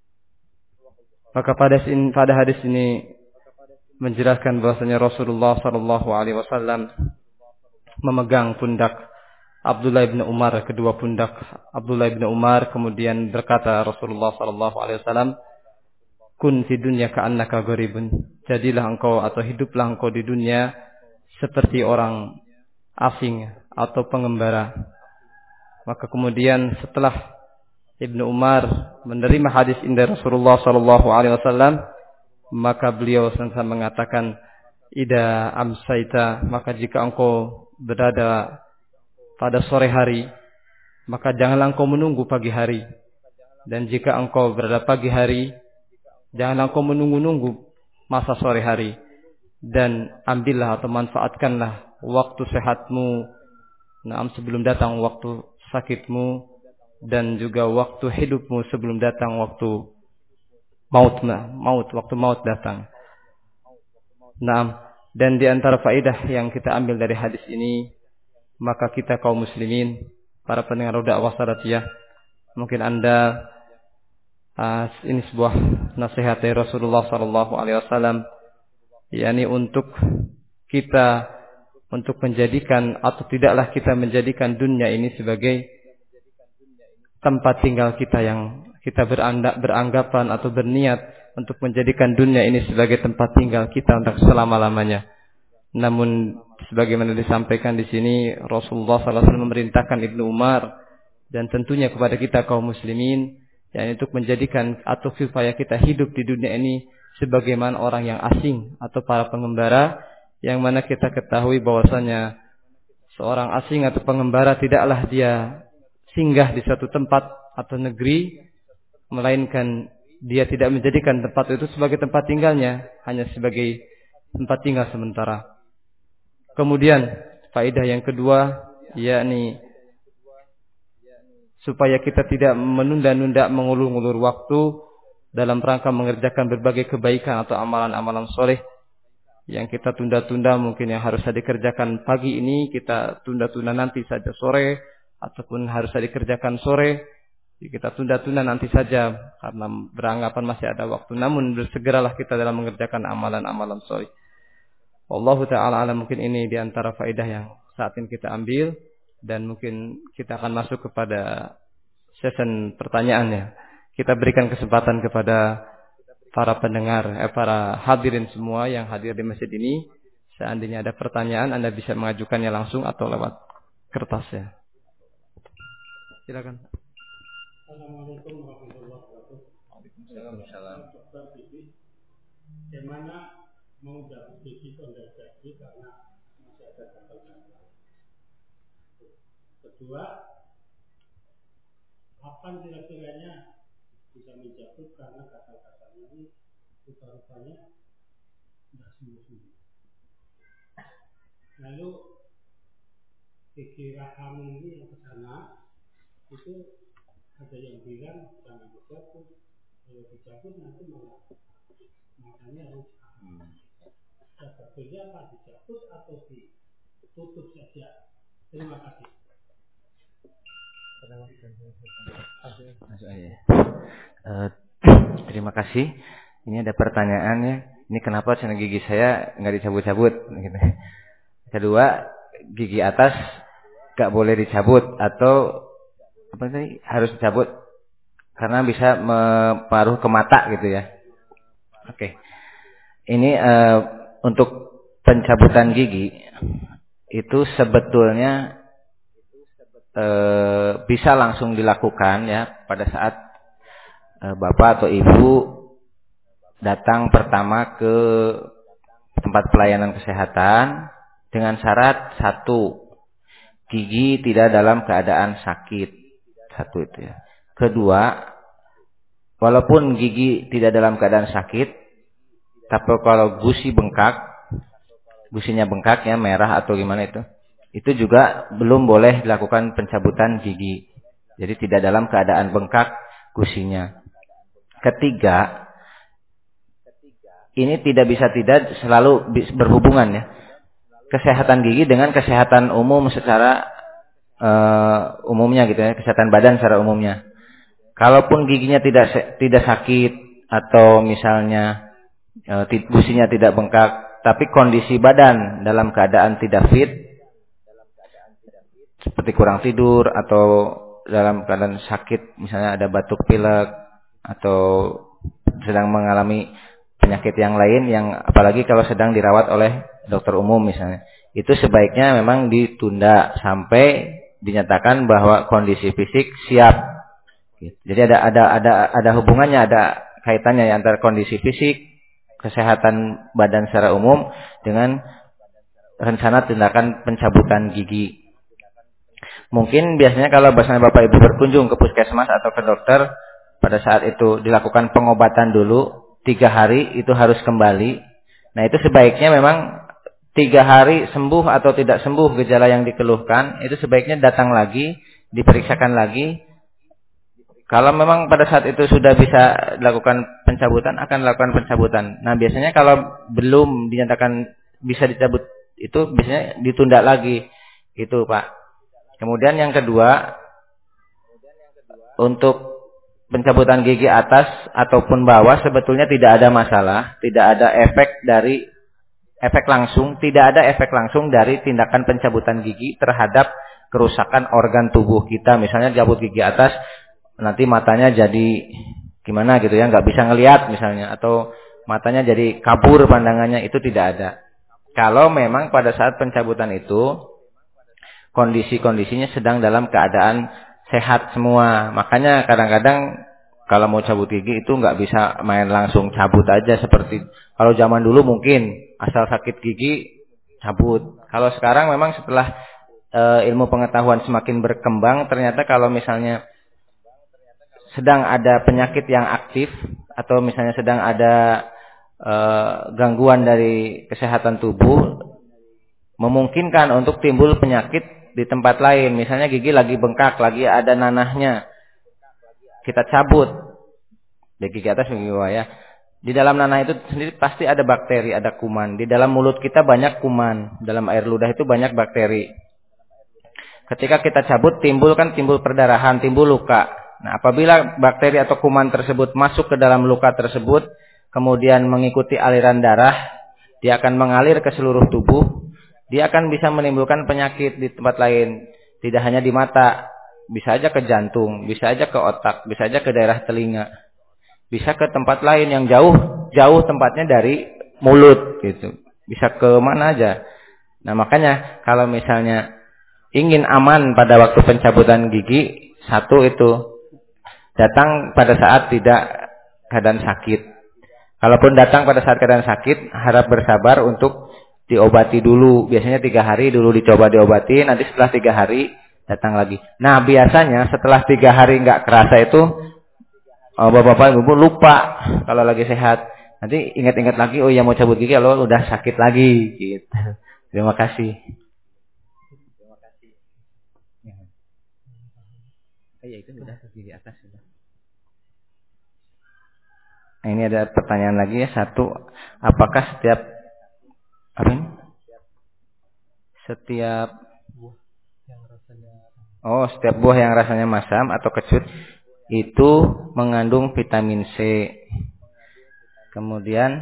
[SPEAKER 1] Maka pada pada hadis ini menjelaskan bahwasanya Rasulullah sallallahu alaihi wasallam memegang pundak Abdullah bin Umar, kedua pundak Abdullah bin Umar, kemudian berkata Rasulullah sallallahu alaihi wasallam, kun fi dunya ka'annaka gharibun. Jadilah engkau atau hiduplah engkau di dunia seperti orang asing atau pengembara. Maka kemudian setelah Ibnu Umar menerima hadis ini dari Rasulullah sallallahu alaihi wasallam, maka beliau senantiasa mengatakan, "Idza amsaita," maka jika engkau berada pada sore hari, maka janganlah engkau menunggu pagi hari. Dan jika engkau berada pagi hari, janganlah engkau menunggu-nunggu masa sore hari. Dan ambillah atau manfaatkanlah waktu sehatmu, nah, sebelum datang waktu sakitmu, dan juga waktu hidupmu sebelum datang waktu maut, maut waktu maut datang. Nah, dan di antara faedah yang kita ambil dari hadis ini, maka kita kaum muslimin, para pendengar dakwah salatiyah, mungkin Anda uh, ini sebuah nasihat dari Rasulullah sallallahu alaihi wasallam, yakni untuk kita untuk menjadikan atau tidaklah kita menjadikan dunia ini sebagai tempat tinggal kita yang kita beranggap, beranggapan atau berniat untuk menjadikan dunia ini sebagai tempat tinggal kita untuk selama-lamanya. Namun sebagaimana disampaikan di sini, Rasulullah sallallahu alaihi wasallam memerintahkan Ibnu Umar dan tentunya kepada kita kaum muslimin, yakni untuk menjadikan atau supaya kita hidup di dunia ini sebagaimana orang yang asing atau para pengembara, yang mana kita ketahui bahwasanya seorang asing atau pengembara tidaklah dia singgah di suatu tempat atau negeri, melainkan dia tidak menjadikan tempat itu sebagai tempat tinggalnya, hanya sebagai tempat tinggal sementara. Kemudian faedah yang kedua, yakni supaya kita tidak menunda-nunda, mengulur-ulur waktu dalam rangka mengerjakan berbagai kebaikan atau amalan-amalan soleh yang kita tunda-tunda, mungkin yang harus dikerjakan pagi ini kita tunda-tunda nanti saja sore, ataupun harus dikerjakan sore kita tunda-tunda nanti saja karena beranggapan masih ada waktu. Namun bersegeralah kita dalam mengerjakan amalan-amalan soleh. Wallahu ta'ala alam. Mungkin ini diantara faedah yang saat ini kita ambil, dan mungkin kita akan masuk kepada sesi pertanyaannya. Kita berikan kesempatan kepada para pendengar, eh, para hadirin semua yang hadir di masjid ini. Seandainya ada pertanyaan, Anda bisa mengajukannya langsung atau lewat kertasnya. Silakan.
[SPEAKER 3] Assalamualaikum warahmatullahi wabarakatuh.
[SPEAKER 2] Waalaikumsalam.
[SPEAKER 3] Bagaimana mau dapat gigi kondensasi karena masih ada gatal-gatal. Kedua, kapan kira-kiranya bisa menjatuh karena gatal-gatalnya ini rupa-rupanya tidak sembuh-sembuh. Lalu gigi rahang ini yang ke sana itu ada yang bilang jangan dicabut, kalau dicabut nanti malah makanya harus sebetulnya apa, dicabut atau ditutup saja. Terima kasih.
[SPEAKER 2] Uh, terima kasih. Ini ada pertanyaan ya. Ini kenapa sinar gigi saya nggak dicabut-cabut? Gitu. Kedua, gigi atas nggak boleh dicabut atau apa tadi harus dicabut karena bisa mempengaruhi ke mata gitu ya. Oke. Ini uh, untuk pencabutan gigi itu sebetulnya e, bisa langsung dilakukan ya pada saat e, bapak atau ibu datang pertama ke tempat pelayanan kesehatan dengan syarat satu, gigi tidak dalam keadaan sakit. Satu itu ya. Kedua, walaupun gigi tidak dalam keadaan sakit, tapi kalau gusi bengkak, gusinya bengkak ya, merah atau gimana itu, itu juga belum boleh dilakukan pencabutan gigi. Jadi tidak dalam keadaan bengkak gusinya. Ketiga, ini tidak bisa tidak selalu berhubungan ya. Kesehatan gigi dengan kesehatan umum secara uh, umumnya gitu ya, kesehatan badan secara umumnya. Kalaupun giginya tidak tidak sakit atau misalnya uh, gusinya tidak bengkak, tapi kondisi badan dalam keadaan tidak fit, seperti kurang tidur atau dalam keadaan sakit, misalnya ada batuk pilek atau sedang mengalami penyakit yang lain yang apalagi kalau sedang dirawat oleh dokter umum misalnya, itu sebaiknya memang ditunda sampai dinyatakan bahwa kondisi fisik siap. Jadi ada ada ada ada hubungannya, ada kaitannya ya, antara kondisi fisik, kesehatan badan secara umum dengan rencana tindakan pencabutan gigi. Mungkin biasanya kalau bahasanya Bapak Ibu berkunjung ke puskesmas atau ke dokter, pada saat itu dilakukan pengobatan dulu, tiga hari itu harus kembali. Nah itu sebaiknya memang tiga hari sembuh atau tidak sembuh gejala yang dikeluhkan, itu sebaiknya datang lagi, diperiksakan lagi. Kalau memang pada saat itu sudah bisa dilakukan pencabutan, akan dilakukan pencabutan. Nah biasanya kalau belum dinyatakan bisa dicabut, itu biasanya ditunda lagi. Itu Pak. Kemudian yang kedua, untuk pencabutan gigi atas ataupun bawah sebetulnya tidak ada masalah, tidak ada efek dari efek langsung, tidak ada efek langsung dari tindakan pencabutan gigi terhadap kerusakan organ tubuh kita. Misalnya cabut gigi atas, nanti matanya jadi gimana gitu ya, nggak bisa ngelihat misalnya, atau matanya jadi kabur pandangannya, itu tidak ada. Kalau memang pada saat pencabutan itu kondisi-kondisinya sedang dalam keadaan sehat semua. Makanya kadang-kadang kalau mau cabut gigi itu nggak bisa main langsung cabut aja seperti kalau zaman dulu mungkin asal sakit gigi cabut. Kalau sekarang memang setelah e, ilmu pengetahuan semakin berkembang, ternyata kalau misalnya sedang ada penyakit yang aktif atau misalnya sedang ada e, gangguan dari kesehatan tubuh, memungkinkan untuk timbul penyakit di tempat lain. Misalnya gigi lagi bengkak, lagi ada nanahnya, kita cabut di gigi atas gigi bawah ya. Di dalam nanah itu sendiri pasti ada bakteri, ada kuman. Di dalam mulut kita banyak kuman, dalam air ludah itu banyak bakteri. Ketika kita cabut, timbul kan timbul perdarahan, timbul luka. Nah, apabila bakteri atau kuman tersebut masuk ke dalam luka tersebut, kemudian mengikuti aliran darah, dia akan mengalir ke seluruh tubuh. Dia akan bisa menimbulkan penyakit di tempat lain. Tidak hanya di mata, bisa aja ke jantung, bisa aja ke otak, bisa aja ke daerah telinga. Bisa ke tempat lain yang jauh, jauh tempatnya dari mulut gitu. Bisa ke mana aja. Nah makanya kalau misalnya ingin aman pada waktu pencabutan gigi, satu itu datang pada saat tidak keadaan sakit. Kalaupun datang pada saat keadaan sakit, harap bersabar untuk diobati dulu. Biasanya tiga hari dulu dicoba diobati, nanti setelah tiga hari datang lagi. Nah biasanya setelah tiga hari nggak kerasa itu, oh, bapak-bapak ibu lupa kalau lagi sehat. Nanti ingat-ingat lagi, oh ya mau cabut gigi, kalau udah sakit lagi. Gitu. Terima kasih. Terima kasih. Ya, itu udah gigi atas sudah. Nah, ini ada pertanyaan lagi ya, satu, apakah setiap apa ini? Setiap buah yang rasanya Oh, setiap buah yang rasanya masam atau kecut itu mengandung vitamin C. Kemudian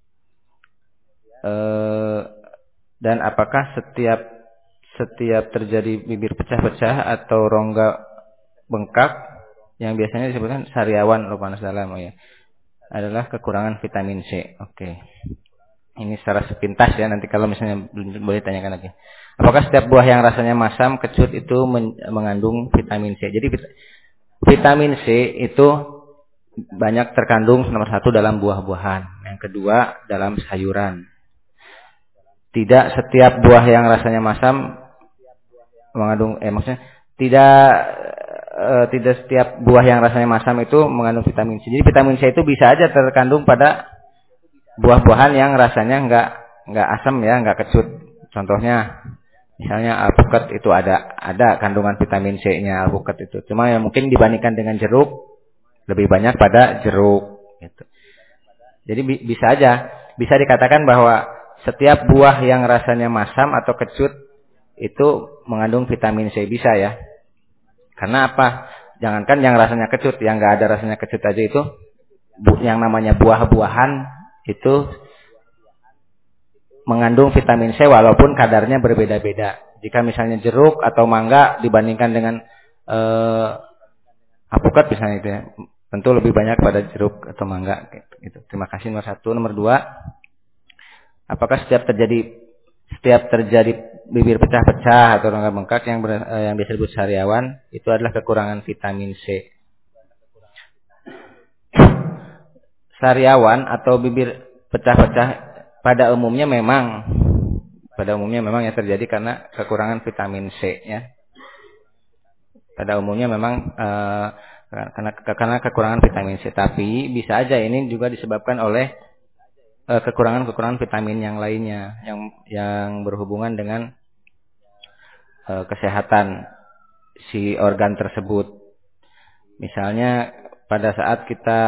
[SPEAKER 2] eh, dan apakah setiap setiap terjadi bibir pecah-pecah atau rongga bengkak yang biasanya disebutkan sariawan lupa dalam oh ya, adalah kekurangan vitamin C. Oke. Ini secara sepintas ya, nanti kalau misalnya boleh tanyakan lagi. Apakah setiap buah yang rasanya masam, kecut itu men- mengandung vitamin C? Jadi vit- vitamin C itu banyak terkandung nomor satu dalam buah-buahan, yang kedua dalam sayuran. Tidak setiap buah yang rasanya masam mengandung, eh maksudnya tidak eh, tidak setiap buah yang rasanya masam itu mengandung vitamin C. Jadi vitamin C itu bisa aja terkandung pada buah-buahan yang rasanya enggak enggak asam ya, enggak kecut. Contohnya misalnya alpukat itu ada ada kandungan vitamin C-nya alpukat itu. Cuma ya mungkin dibandingkan dengan jeruk lebih banyak pada jeruk gitu. Jadi bi- bisa aja bisa dikatakan bahwa setiap buah yang rasanya masam atau kecut itu mengandung vitamin C, bisa ya. Karena apa? Jangankan yang rasanya kecut, yang enggak ada rasanya kecut aja itu bu- yang namanya buah-buahan itu mengandung vitamin C walaupun kadarnya berbeda-beda. Jika misalnya jeruk atau mangga dibandingkan dengan eh, alpukat misalnya itu ya, tentu lebih banyak pada jeruk atau mangga gitu. Terima kasih nomor satu. Nomor dua, apakah setiap terjadi setiap terjadi bibir pecah-pecah atau rongga bengkak yang ber, eh, yang biasa disebut sariawan itu adalah kekurangan vitamin C? Sariawan atau bibir pecah-pecah pada umumnya memang pada umumnya memang yang terjadi karena kekurangan vitamin C ya. Pada umumnya memang uh, karena karena kekurangan vitamin C, tapi bisa aja ini juga disebabkan oleh uh, kekurangan-kekurangan vitamin yang lainnya yang yang berhubungan dengan uh, kesehatan si organ tersebut. Misalnya pada saat kita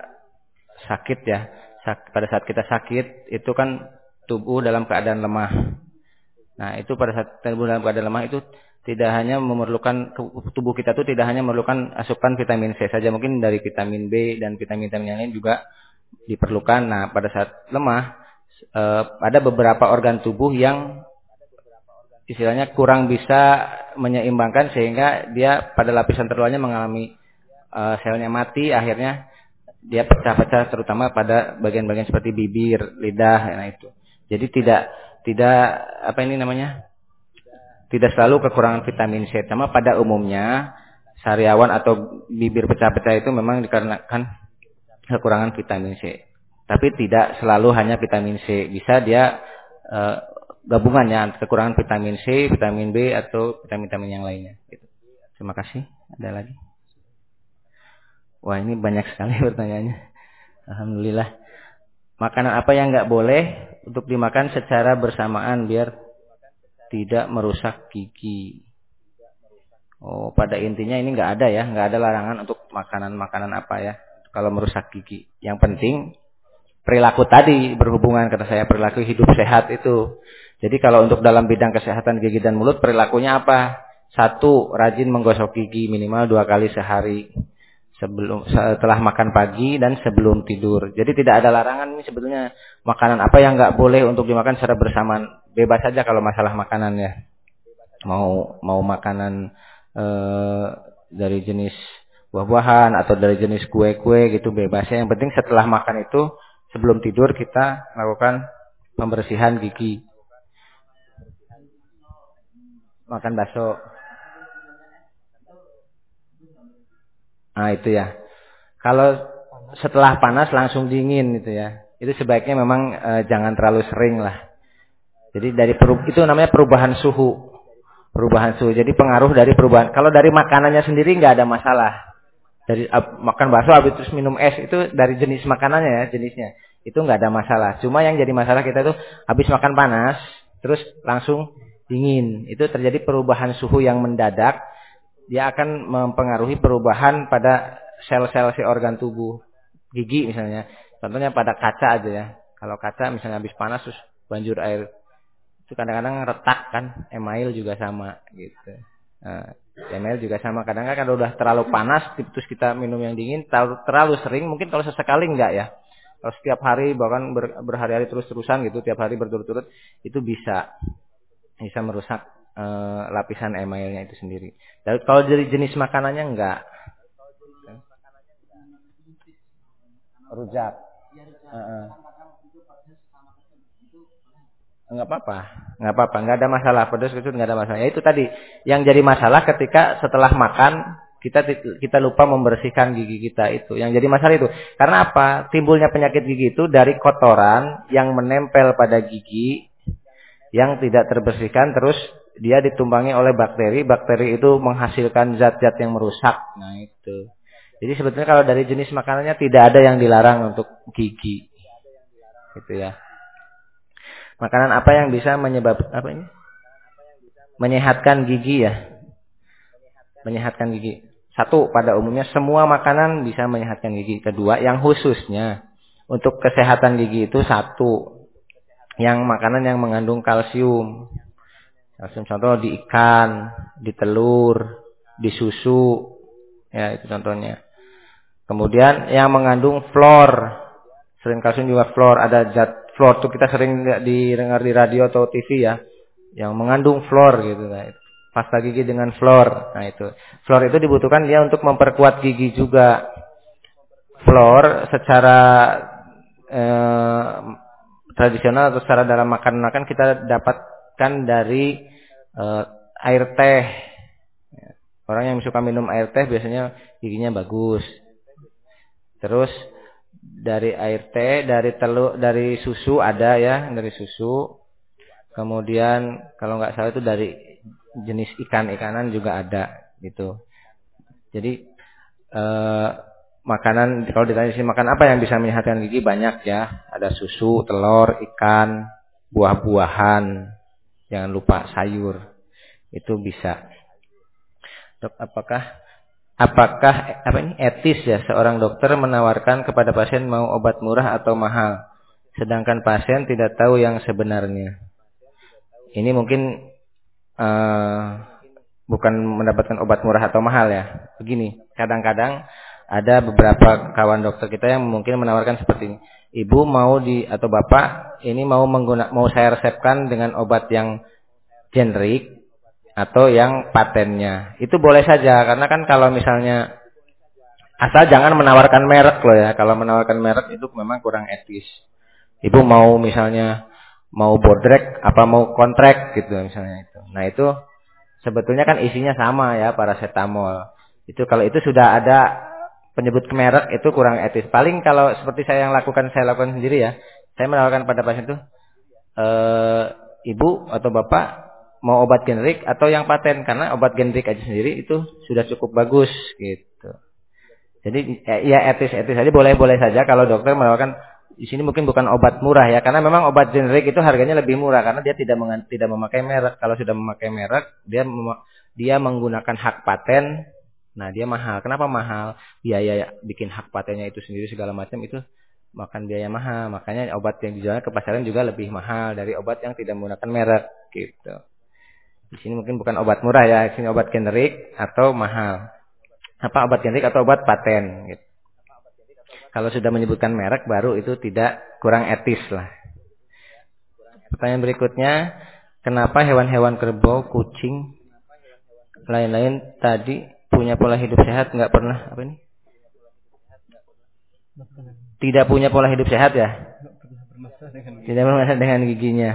[SPEAKER 2] sakit ya, sak, pada saat kita sakit itu kan tubuh dalam keadaan lemah. Nah itu pada saat tubuh dalam keadaan lemah itu tidak hanya memerlukan, tubuh kita tuh tidak hanya memerlukan asupan vitamin C saja, mungkin dari vitamin B dan vitamin-vitamin yang lain juga diperlukan. Nah pada saat lemah eh, ada beberapa organ tubuh yang istilahnya kurang bisa menyeimbangkan sehingga dia pada lapisan terluarnya mengalami eh, selnya mati, akhirnya dia pecah-pecah terutama pada bagian-bagian seperti bibir, lidah, nah itu. Jadi tidak tidak apa ini namanya? Tidak selalu kekurangan vitamin C. Sama pada umumnya sariawan atau bibir pecah-pecah itu memang dikarenakan kekurangan vitamin C. Tapi tidak selalu hanya vitamin C. Bisa dia eh, gabungannya kekurangan vitamin C, vitamin B atau vitamin-vitamin yang lainnya. Gitu. Terima kasih. Ada lagi? Wah ini banyak sekali pertanyaannya. Alhamdulillah. Makanan apa yang nggak boleh untuk dimakan secara bersamaan biar tidak merusak gigi? Oh pada intinya ini nggak ada ya, nggak ada larangan untuk makanan-makanan apa ya kalau merusak gigi. Yang penting perilaku tadi berhubungan, kata saya, perilaku hidup sehat itu. Jadi kalau untuk dalam bidang kesehatan gigi dan mulut perilakunya apa? Satu, rajin menggosok gigi minimal dua kali sehari. Sebelum setelah makan pagi dan sebelum tidur. Jadi tidak ada larangan ini sebetulnya makanan apa yang nggak boleh untuk dimakan secara bersamaan. Bebas saja kalau masalah makanan ya. Mau mau makanan e, dari jenis buah-buahan atau dari jenis kue-kue gitu bebas ya. Yang penting setelah makan itu sebelum tidur kita lakukan pembersihan gigi. Makan bakso. Nah itu ya. Kalau setelah panas langsung dingin itu ya. Itu sebaiknya memang e, jangan terlalu sering lah. Jadi dari peru, itu namanya perubahan suhu. Perubahan suhu. Jadi pengaruh dari perubahan. Kalau dari makanannya sendiri nggak ada masalah. Dari uh, makan bakso habis terus minum es itu dari jenis makanannya ya, jenisnya. Itu nggak ada masalah. Cuma yang jadi masalah kita tuh habis makan panas terus langsung dingin. Itu terjadi perubahan suhu yang mendadak. Dia akan mempengaruhi perubahan pada sel-sel si organ tubuh. Gigi misalnya. Contohnya pada kaca aja ya. Kalau kaca misalnya habis panas terus banjur air. Itu kadang-kadang retak kan. Email juga sama gitu. Nah, email juga sama. Kadang-kadang kalau udah terlalu panas terus kita minum yang dingin. Terlalu, terlalu sering. Mungkin kalau sesekali enggak ya. Kalau setiap hari bahkan ber, berhari-hari terus-terusan gitu. Tiap hari berturut-turut. Itu bisa. Bisa merusak Uh, lapisan emailnya itu sendiri. Dan kalau dari jenis makanannya enggak. Rujak. Uh-uh. Enggak apa-apa, enggak apa-apa, enggak ada masalah. Pedes kecut enggak ada masalah. Ya itu tadi yang jadi masalah ketika setelah makan kita kita lupa membersihkan gigi kita itu. Yang jadi masalah itu. Karena apa? Timbulnya penyakit gigi itu dari kotoran yang menempel pada gigi yang tidak terbersihkan, terus dia ditumpangi oleh bakteri. Bakteri itu menghasilkan zat-zat yang merusak. Nah itu. Jadi sebetulnya kalau dari jenis makanannya tidak ada yang dilarang untuk gigi. Gitu ya. Makanan apa yang bisa menyebabkan apa ini? Menyehatkan gigi ya. Menyehatkan gigi. Satu, pada umumnya semua makanan bisa menyehatkan gigi. Kedua, yang khususnya untuk kesehatan gigi itu satu, yang makanan yang mengandung kalsium. Kalsium contoh di ikan, di telur, di susu. Ya, itu contohnya. Kemudian yang mengandung fluor. Selain kalsium juga fluor, ada zat fluor tuh kita sering didengar di radio atau T V ya, yang mengandung fluor gitu nah. Pasta gigi dengan fluor. Nah itu. Fluor itu dibutuhkan dia untuk memperkuat gigi juga. Fluor secara eh, tradisional atau secara dalam makan-makan kita dapatkan dari eh, air teh. Orang yang suka minum air teh biasanya giginya bagus. Terus dari air teh, dari telur, dari susu ada ya, dari susu. Kemudian kalau nggak salah itu dari jenis ikan-ikanan juga ada gitu. Jadi eh, makanan kalau ditanya sih makan apa yang bisa menyehatkan gigi banyak ya. Ada susu, telur, ikan, buah-buahan. Jangan lupa sayur. Itu bisa. Dok, apakah Apakah apa ini etis ya seorang dokter menawarkan kepada pasien mau obat murah atau mahal, sedangkan pasien tidak tahu yang sebenarnya? Ini mungkin uh, bukan mendapatkan obat murah atau mahal ya. Begini, kadang-kadang ada beberapa kawan dokter kita yang mungkin menawarkan seperti ini. Ibu mau di atau bapak ini mau mengguna mau saya resepkan dengan obat yang generik atau yang patennya. Itu boleh saja, karena kan kalau misalnya asal jangan menawarkan merek loh ya. Kalau menawarkan merek itu memang kurang etis. Ibu mau misalnya mau bodrek apa mau kontrak gitu misalnya itu. Nah itu sebetulnya kan isinya sama ya, paracetamol. Itu kalau itu sudah ada penyebut merek itu kurang etis. Paling kalau seperti saya yang lakukan saya lakukan sendiri ya. Saya menawarkan pada pasien itu e, ibu atau bapak mau obat generik atau yang paten, karena obat generik aja sendiri itu sudah cukup bagus gitu. Jadi ya etis-etis saja, boleh-boleh saja kalau dokter menawarkan di sini mungkin bukan obat murah ya, karena memang obat generik itu harganya lebih murah karena dia tidak tidak memakai merek. Kalau sudah memakai merek, dia dia menggunakan hak paten. Nah, dia mahal. Kenapa mahal? Biaya bikin hak patennya itu sendiri segala macam itu makan biaya mahal. Makanya obat yang dijual ke pasaran juga lebih mahal dari obat yang tidak menggunakan merek gitu. Di sini mungkin bukan obat murah ya, di sini obat generik atau mahal. Apa obat generik atau obat paten gitu. Kalau sudah menyebutkan merek baru itu tidak kurang etis lah. Pertanyaan berikutnya, kenapa hewan-hewan kerbau, kucing, lain-lain tadi punya pola hidup sehat nggak pernah apa ini? Tidak punya pola hidup sehat ya? Tidak bermasalah dengan giginya.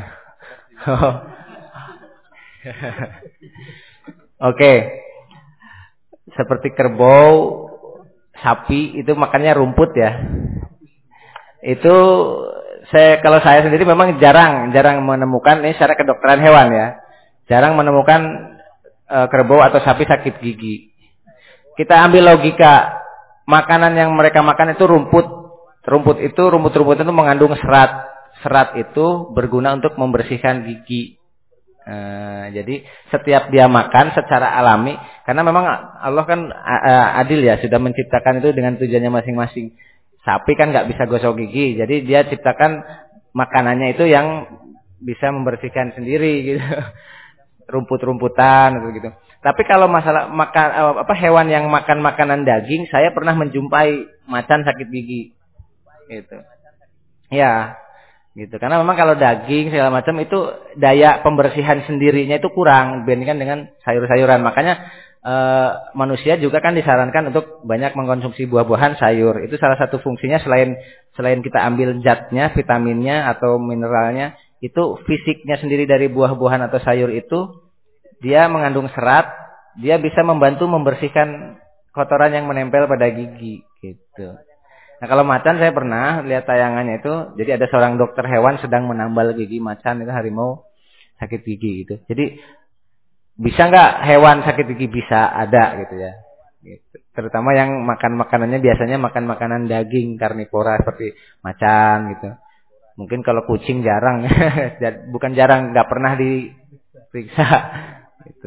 [SPEAKER 2] Oke, seperti kerbau, sapi itu makannya rumput ya. Itu saya kalau saya sendiri memang jarang jarang menemukan ini secara kedokteran hewan ya, jarang menemukan e, kerbau atau sapi sakit gigi. Kita ambil logika, makanan yang mereka makan itu rumput, rumput itu rumput-rumput itu mengandung serat, serat itu berguna untuk membersihkan gigi. Uh, jadi setiap dia makan secara alami, karena memang Allah kan uh, adil ya, sudah menciptakan itu dengan tujuannya masing-masing. Sapi kan nggak bisa gosok gigi, jadi dia ciptakan makanannya itu yang bisa membersihkan sendiri gitu, rumput-rumputan gitu. Tapi kalau masalah makan uh, apa hewan yang makan makanan daging, saya pernah menjumpai macan sakit gigi, gitu. Ya. Gitu, karena memang kalau daging segala macam itu daya pembersihan sendirinya itu kurang dibandingkan dengan sayur-sayuran. Makanya e, manusia juga kan disarankan untuk banyak mengkonsumsi buah-buahan, sayur. Itu salah satu fungsinya selain selain kita ambil zatnya, vitaminnya atau mineralnya, itu fisiknya sendiri dari buah-buahan atau sayur itu dia mengandung serat, dia bisa membantu membersihkan kotoran yang menempel pada gigi gitu. Nah, kalau macan saya pernah lihat tayangannya itu, jadi ada seorang dokter hewan sedang menambal gigi macan itu harimau sakit gigi gitu. Jadi bisa nggak hewan sakit gigi? Bisa, ada gitu ya. Gitu. Terutama yang makan makanannya biasanya makan makanan daging karnivora seperti macan gitu. Mungkin kalau kucing jarang, bukan jarang, nggak pernah diperiksa. Gitu.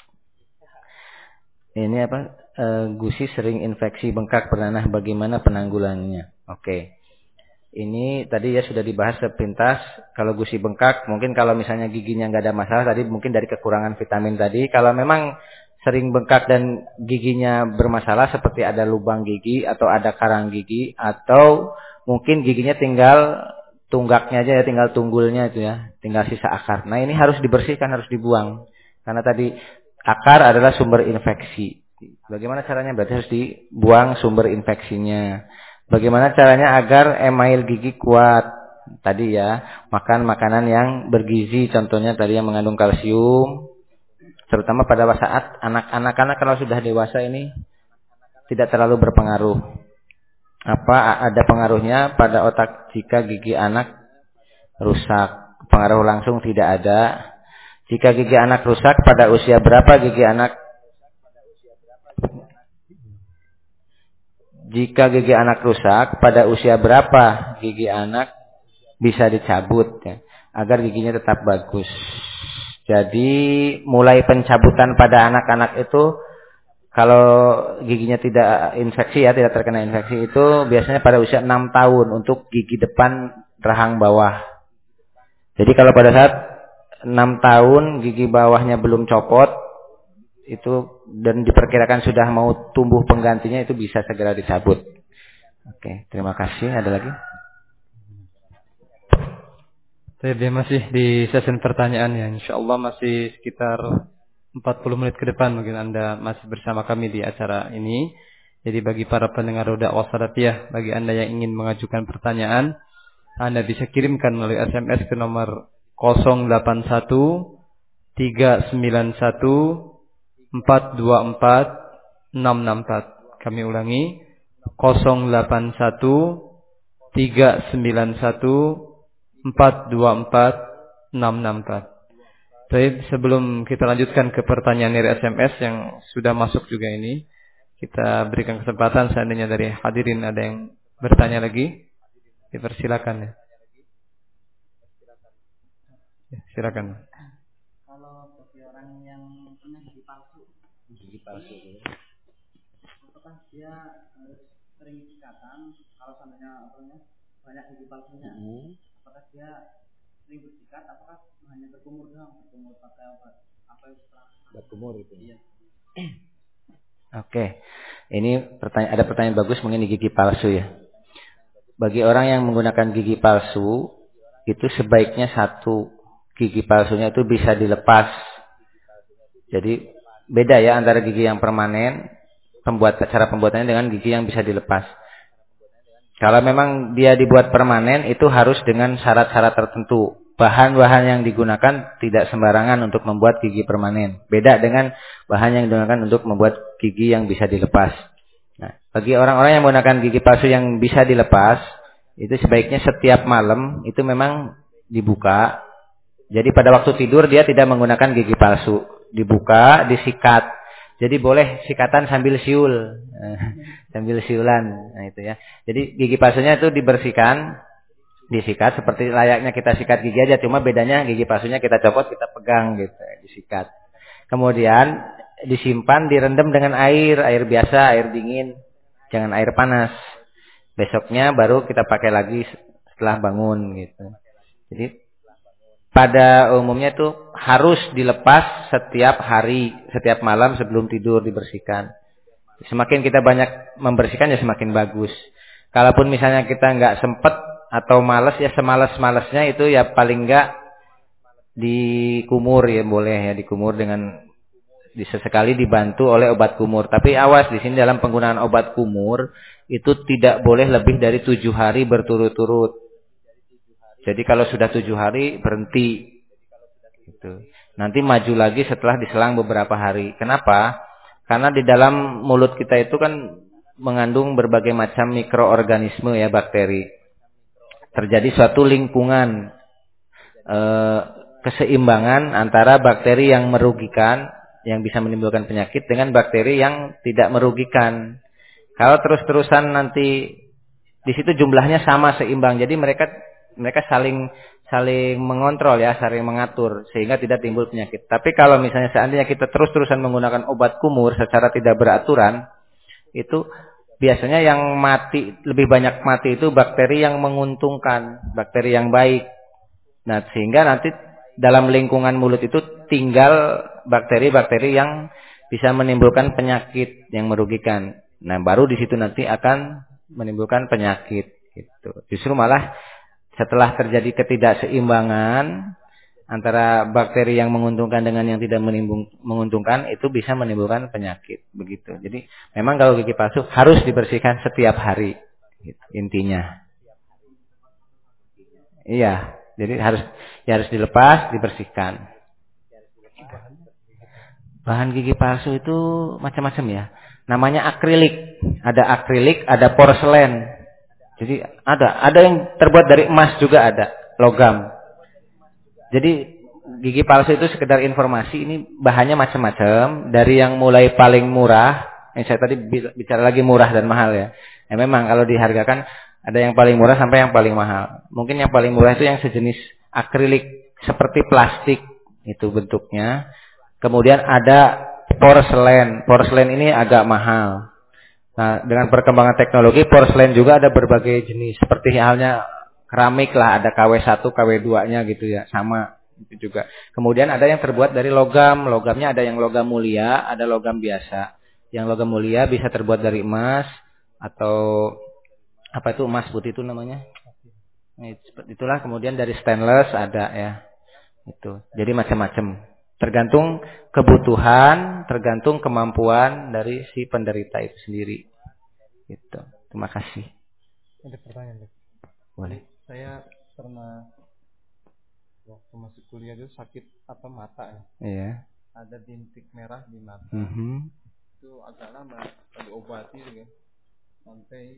[SPEAKER 2] Ini apa? E, gusi sering infeksi bengkak bernanah, bagaimana penanggulangannya? Oke. Ini tadi ya sudah dibahas sepintas. Kalau gusi bengkak, mungkin kalau misalnya giginya nggak ada masalah, tadi mungkin dari kekurangan vitamin tadi. Kalau memang sering bengkak dan giginya bermasalah seperti ada lubang gigi atau ada karang gigi atau mungkin giginya tinggal tunggaknya aja ya, tinggal tunggulnya itu ya, tinggal sisa akar. Nah, ini harus dibersihkan, harus dibuang. Karena tadi akar adalah sumber infeksi. Bagaimana caranya? Berarti harus dibuang sumber infeksinya. Bagaimana caranya agar email gigi kuat? Tadi ya, makan makanan yang bergizi, contohnya tadi yang mengandung kalsium. Terutama pada saat anak-anak, karena kalau sudah dewasa ini tidak terlalu berpengaruh. Apa ada pengaruhnya pada otak jika gigi anak rusak? Pengaruh langsung tidak ada. Jika gigi anak rusak, pada usia berapa gigi anak? Jika gigi anak rusak, pada usia berapa gigi anak bisa dicabut ya, agar giginya tetap bagus. Jadi mulai pencabutan pada anak-anak itu, kalau giginya tidak infeksi ya, tidak terkena infeksi itu biasanya pada usia enam tahun untuk gigi depan rahang bawah. Jadi kalau pada saat enam tahun gigi bawahnya belum copot itu dan diperkirakan sudah mau tumbuh penggantinya, itu bisa segera dicabut. Oke, terima kasih. Ada lagi?
[SPEAKER 1] Saya masih di sesi pertanyaan ya. Insyaallah masih sekitar empat puluh menit ke depan mungkin Anda masih bersama kami di acara ini. Jadi bagi para pendengar Roda Wassalatiyah, bagi Anda yang ingin mengajukan pertanyaan, Anda bisa kirimkan melalui S M S ke nomor nol delapan satu tiga sembilan satu empat dua empat enam enam empat. Kami ulangi nol delapan satu tiga sembilan satu empat dua empat enam enam empat. Baik, sebelum kita lanjutkan ke pertanyaan dari S M S yang sudah masuk juga ini, kita berikan kesempatan seandainya dari hadirin ada yang bertanya lagi, dipersilakan ya. Ya, silakan.
[SPEAKER 4] Kalau bagi orang yang punya gigi palsu,
[SPEAKER 2] Gigi palsu.
[SPEAKER 4] apakah dia harus sering sikatan? Kalau seandainya orangnya banyak gigi palsunya, hmm. apakah dia sering bersikat? Apakah hanya berkumur doang, berkumur pakai obat apa setelah
[SPEAKER 2] berkumur itu?
[SPEAKER 4] Iya.
[SPEAKER 2] Oke, ini pertanyaan, ada pertanyaan bagus mengenai gigi palsu ya. Bagi orang yang menggunakan gigi palsu, itu sebaiknya satu, gigi palsunya itu bisa dilepas. Jadi beda ya antara gigi yang permanen, pembuat cara pembuatannya dengan gigi yang bisa dilepas. Kalau memang dia dibuat permanen, itu harus dengan syarat-syarat tertentu. Bahan-bahan yang digunakan tidak sembarangan untuk membuat gigi permanen. Beda dengan bahan yang digunakan untuk membuat gigi yang bisa dilepas. Nah, bagi orang-orang yang menggunakan gigi palsu yang bisa dilepas, itu sebaiknya setiap malam itu memang dibuka. Jadi pada waktu tidur dia tidak menggunakan gigi palsu. Dibuka, disikat. Jadi boleh sikatan sambil siul. Sambil siulan. Nah itu ya. Jadi gigi palsunya itu dibersihkan. Disikat seperti layaknya kita sikat gigi aja, cuma bedanya gigi palsunya kita copot, kita pegang gitu, disikat. Kemudian disimpan, direndam dengan air, air biasa, air dingin, jangan air panas. Besoknya baru kita pakai lagi setelah bangun gitu. Jadi pada umumnya itu harus dilepas setiap hari, setiap malam sebelum tidur dibersihkan. Semakin kita banyak membersihkan ya semakin bagus. Kalaupun misalnya kita nggak sempet atau malas ya semalas-malasnya itu ya paling enggak dikumur ya boleh ya dikumur dengan sesekali dibantu oleh obat kumur. Tapi awas di sini dalam penggunaan obat kumur itu tidak boleh lebih dari tujuh hari berturut-turut. Jadi kalau sudah tujuh hari berhenti. Gitu. Nanti maju lagi setelah diselang beberapa hari. Kenapa? Karena di dalam mulut kita itu kan mengandung berbagai macam mikroorganisme ya, bakteri. Terjadi suatu lingkungan e, keseimbangan antara bakteri yang merugikan, yang bisa menimbulkan penyakit, dengan bakteri yang tidak merugikan. Kalau terus-terusan nanti di situ jumlahnya sama, seimbang. Jadi mereka mereka saling saling mengontrol ya, saling mengatur sehingga tidak timbul penyakit. Tapi kalau misalnya seandainya kita terus-terusan menggunakan obat kumur secara tidak beraturan, itu biasanya yang mati, lebih banyak mati itu bakteri yang menguntungkan, bakteri yang baik. Nah, sehingga nanti dalam lingkungan mulut itu tinggal bakteri-bakteri yang bisa menimbulkan penyakit yang merugikan. Nah, baru di situ nanti akan menimbulkan penyakit gitu. Justru malah setelah terjadi ketidakseimbangan antara bakteri yang menguntungkan dengan yang tidak menguntungkan, itu bisa menimbulkan penyakit begitu. Jadi memang kalau gigi palsu harus dibersihkan setiap hari gitu, intinya. Iya, jadi harus ya harus dilepas, dibersihkan. Bahan gigi palsu itu macam-macam ya. Namanya akrilik. Ada akrilik, ada porselen. Jadi ada, ada yang terbuat dari emas juga ada, logam. Jadi gigi palsu itu sekedar informasi, ini bahannya macam-macam. Dari yang mulai paling murah, yang saya tadi bicara lagi murah dan mahal ya. Ya memang kalau dihargakan ada yang paling murah sampai yang paling mahal. Mungkin yang paling murah itu yang sejenis akrilik seperti plastik itu bentuknya. Kemudian ada porselen. Porselen ini agak mahal. Nah, dengan perkembangan teknologi, porselen juga ada berbagai jenis. Seperti halnya keramik lah, ada K W satu, K W dua-nya gitu ya, sama itu juga. Kemudian ada yang terbuat dari logam. Logamnya ada yang logam mulia, ada logam biasa. Yang logam mulia bisa terbuat dari emas atau apa itu emas putih itu namanya. Nah, itulah. Kemudian dari stainless ada ya. Itu. Jadi macam-macam. Tergantung kebutuhan, tergantung kemampuan dari si penderita itu sendiri. Gitu. Terima kasih.
[SPEAKER 1] Ada pertanyaan?
[SPEAKER 2] Boleh.
[SPEAKER 1] Saya pernah waktu masih kuliah itu sakit apa mata ya?
[SPEAKER 2] Iya.
[SPEAKER 1] Ada bintik merah di mata.
[SPEAKER 2] Mm-hmm.
[SPEAKER 1] Itu agak lama diobati juga. Sampai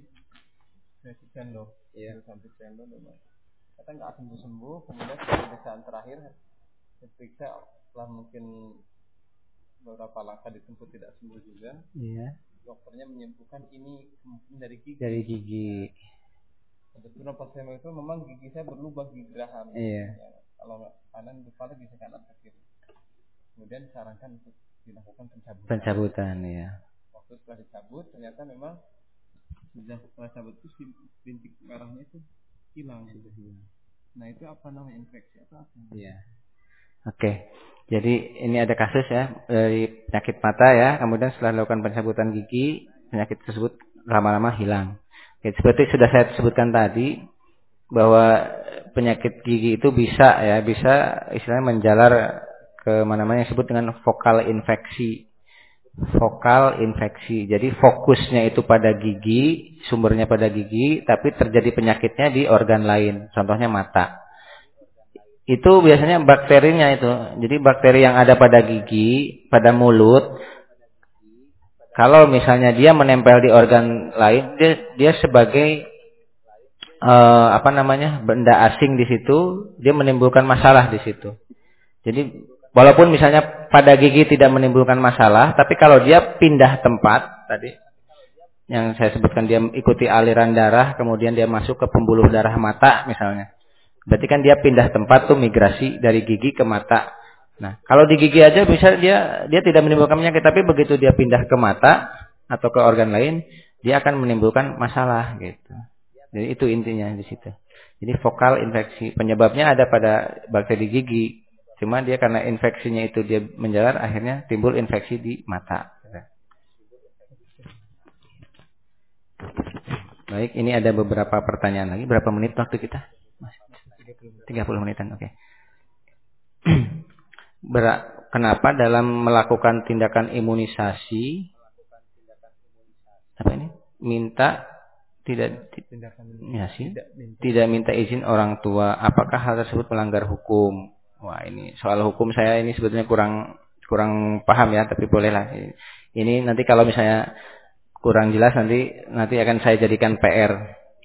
[SPEAKER 1] sekian loh. Iya. Sampai sekian loh. Kata nggak sembuh-sembuh. Kemudian pemeriksaan terakhir diperiksa setelah mungkin beberapa langkah ditempuh tidak sembuh juga. Iya. Dokternya menyimpulkan ini mungkin dari gigi. Dari gigi. Kebetulan pas saya itu memang gigi saya berlubang gigi geraham. Iya. Ya, kalau kanan kepala bisa kanan ke kiri. Kemudian disarankan untuk dilakukan pencabutan. Pencabutan ya. Waktu setelah dicabut ternyata memang sudah setelah cabut itu si bintik merahnya itu hilang sudah hilang. Nah itu apa namanya, infeksi atau apa? Iya.
[SPEAKER 2] Oke, jadi ini ada kasus ya dari penyakit mata ya. Kemudian setelah dilakukan pencabutan gigi, penyakit tersebut lama-lama hilang. Oke, seperti sudah saya sebutkan tadi bahwa penyakit gigi itu bisa ya, bisa istilahnya menjalar ke mana-mana yang disebut dengan fokal infeksi. Fokal infeksi. Jadi fokusnya itu pada gigi, sumbernya pada gigi, tapi terjadi penyakitnya di organ lain. Contohnya mata. Itu biasanya bakterinya itu. Jadi bakteri yang ada pada gigi, pada mulut, kalau misalnya dia menempel di organ lain, dia dia sebagai uh, apa namanya, benda asing di situ, dia menimbulkan masalah di situ. Jadi walaupun misalnya pada gigi tidak menimbulkan masalah, tapi kalau dia pindah tempat tadi yang saya sebutkan, dia ikuti aliran darah, kemudian dia masuk ke pembuluh darah mata misalnya. Berarti kan dia pindah tempat tuh, migrasi dari gigi ke mata. Nah, kalau di gigi aja bisa dia dia tidak menimbulkan penyakit, tapi begitu dia pindah ke mata atau ke organ lain, dia akan menimbulkan masalah gitu. Jadi itu intinya di situ. Jadi fokal infeksi, penyebabnya ada pada bakteri gigi. Cuma dia karena infeksinya itu dia menjalar, akhirnya timbul infeksi di mata. Baik, ini ada beberapa pertanyaan lagi. Berapa menit waktu kita? tiga puluh menitan, oke. Okay. Kenapa dalam melakukan tindakan imunisasi apa ini? Minta tidak ya sih tidak minta izin orang tua, apakah hal tersebut melanggar hukum? Wah, ini soal hukum saya ini sebetulnya kurang kurang paham ya, tapi bolehlah. Ini nanti kalau misalnya kurang jelas nanti nanti akan saya jadikan P R.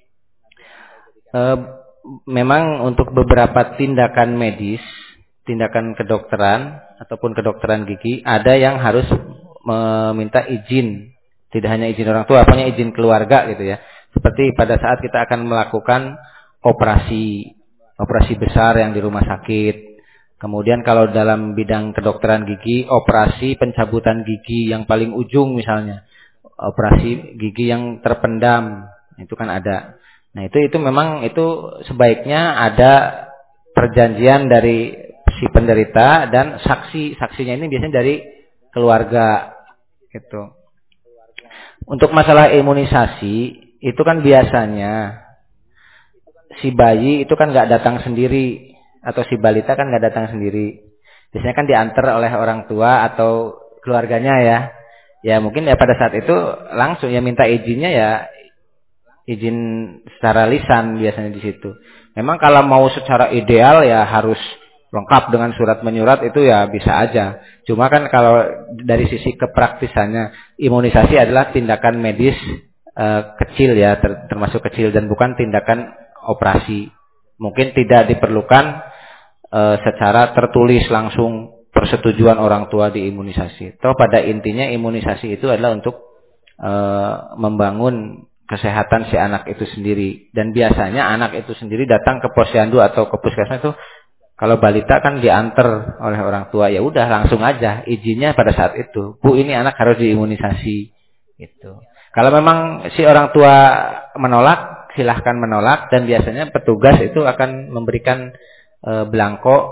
[SPEAKER 2] E, memang untuk beberapa tindakan medis, tindakan kedokteran ataupun kedokteran gigi ada yang harus meminta izin, tidak hanya izin orang tua, pokoknya izin keluarga gitu ya. Seperti pada saat kita akan melakukan operasi, operasi besar yang di rumah sakit. Kemudian kalau dalam bidang kedokteran gigi, operasi pencabutan gigi yang paling ujung misalnya, operasi gigi yang terpendam, itu kan ada. Nah itu itu memang itu sebaiknya ada perjanjian dari si penderita dan saksi, saksinya ini biasanya dari keluarga gitu. Untuk masalah imunisasi itu kan biasanya si bayi itu kan nggak datang sendiri atau si balita kan nggak datang sendiri. Biasanya kan diantar oleh orang tua atau keluarganya ya. Ya mungkin ya pada saat itu langsung ya minta izinnya ya izin secara lisan biasanya di situ. Memang kalau mau secara ideal ya harus lengkap dengan surat menyurat itu ya bisa aja. Cuma kan kalau dari sisi kepraktisannya imunisasi adalah tindakan medis eh, kecil ya, ter, termasuk kecil dan bukan tindakan operasi. Mungkin tidak diperlukan eh, secara tertulis langsung persetujuan orang tua diimunisasi. Toh pada intinya imunisasi itu adalah untuk eh, membangun kesehatan si anak itu sendiri. Dan biasanya anak itu sendiri datang ke posyandu atau ke puskesmas itu kalau balita kan diantar oleh orang tua, ya udah langsung aja izinnya pada saat itu. Bu, ini anak harus diimunisasi gitu. Kalau memang si orang tua menolak, silahkan menolak dan biasanya petugas itu akan memberikan e, belangko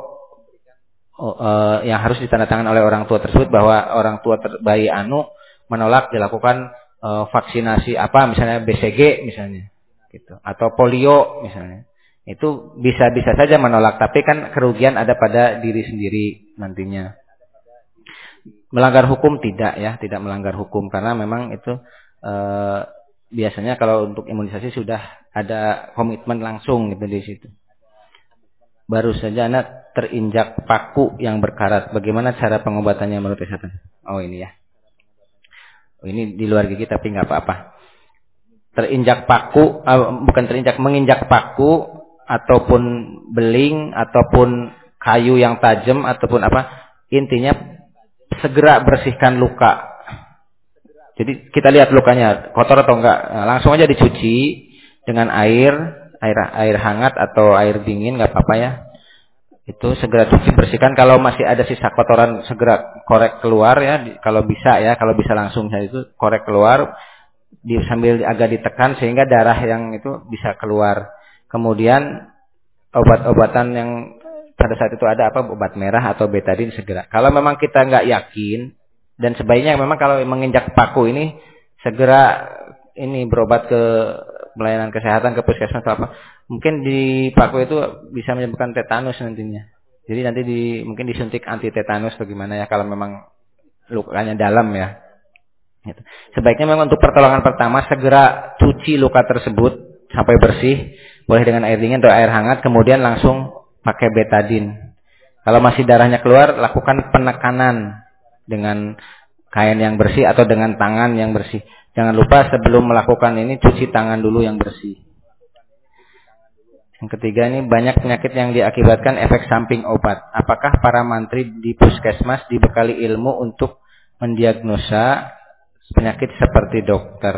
[SPEAKER 2] e, yang harus ditandatangani oleh orang tua tersebut bahwa orang tua ter, bayi anu menolak dilakukan e, vaksinasi apa misalnya B C G misalnya gitu atau polio misalnya. Itu bisa-bisa saja menolak, tapi kan kerugian ada pada diri sendiri nantinya. Melanggar hukum tidak ya, tidak melanggar hukum karena memang itu e, biasanya kalau untuk imunisasi sudah ada komitmen langsung gitu di situ. Baru saja anak terinjak paku yang berkarat. Bagaimana cara pengobatannya menurut kesehatan? Oh ini ya. Oh, ini di luar gigi tapi nggak apa-apa. Terinjak paku, uh, bukan terinjak, menginjak paku ataupun beling ataupun kayu yang tajam ataupun apa, intinya segera bersihkan luka. Jadi kita lihat lukanya kotor atau enggak, nah, langsung aja dicuci dengan air air air hangat atau air dingin nggak apa-apa ya. Itu segera cuci bersihkan. Kalau masih ada sisa kotoran segera korek keluar ya, kalau bisa ya, kalau bisa langsung saya itu korek keluar di, sambil agak ditekan sehingga darah yang itu bisa keluar. Kemudian obat-obatan yang pada saat itu ada apa, obat merah atau betadin segera. Kalau memang kita nggak yakin dan sebaiknya memang kalau menginjak paku ini segera ini berobat ke pelayanan kesehatan, ke puskesmas atau apa. Mungkin di paku itu bisa menyebabkan tetanus nantinya. Jadi nanti di mungkin disuntik anti tetanus bagaimana ya kalau memang lukanya dalam ya. Gitu. Sebaiknya memang untuk pertolongan pertama segera cuci luka tersebut sampai bersih. Boleh dengan air dingin atau air hangat, kemudian langsung pakai betadin. Kalau masih darahnya keluar, lakukan penekanan dengan kain yang bersih atau dengan tangan yang bersih. Jangan lupa sebelum melakukan ini, cuci tangan dulu yang bersih. Yang ketiga ini, banyak penyakit yang diakibatkan efek samping obat. Apakah para mantri di puskesmas dibekali ilmu untuk mendiagnosa penyakit seperti dokter?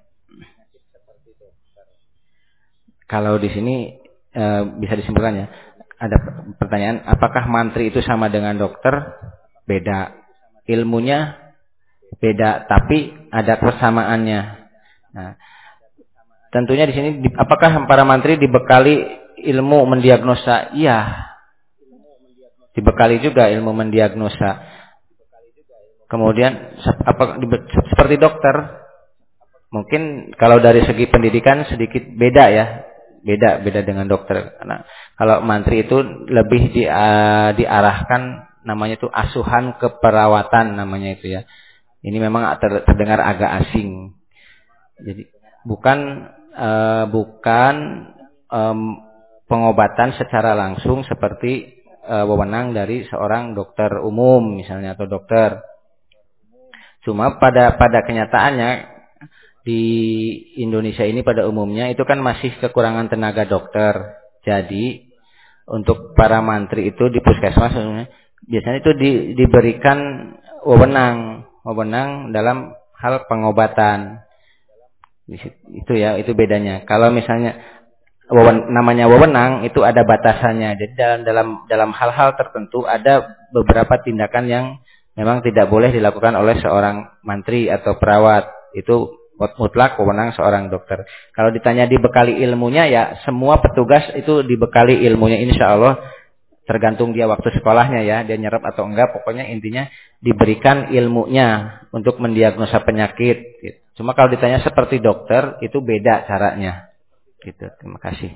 [SPEAKER 2] Kalau di sini e, bisa disimpulkan ya, ada pertanyaan, apakah mantri itu sama dengan dokter? Beda. Ilmunya beda, tapi ada persamaannya. Nah, tentunya di sini, apakah para mantri dibekali ilmu mendiagnosa? Iya, dibekali juga ilmu mendiagnosa. Kemudian, apa, seperti dokter, mungkin kalau dari segi pendidikan sedikit beda ya. Beda, beda dengan dokter. Karena kalau mantri itu lebih di, uh, diarahkan namanya itu asuhan keperawatan namanya itu ya. Ini memang ter, terdengar agak asing. Jadi bukan uh, bukan um, pengobatan secara langsung seperti uh, wewenang dari seorang dokter umum misalnya atau dokter. Cuma pada pada kenyataannya di Indonesia ini pada umumnya itu kan masih kekurangan tenaga dokter. Jadi untuk para mantri itu di puskesmas biasanya itu di, diberikan wewenang, wewenang dalam hal pengobatan. Itu ya, itu bedanya. Kalau misalnya wewen, namanya wewenang itu ada batasannya. Jadi dalam dalam dalam hal-hal tertentu ada beberapa tindakan yang memang tidak boleh dilakukan oleh seorang mantri atau perawat. Itu mutlak wewenang seorang dokter. Kalau ditanya dibekali ilmunya, ya semua petugas itu dibekali ilmunya, insya Allah. Tergantung dia waktu sekolahnya ya, dia nyerap atau enggak. Pokoknya intinya diberikan ilmunya untuk mendiagnosa penyakit. Gitu. Cuma kalau ditanya seperti dokter, itu beda caranya. Gitu. Terima kasih.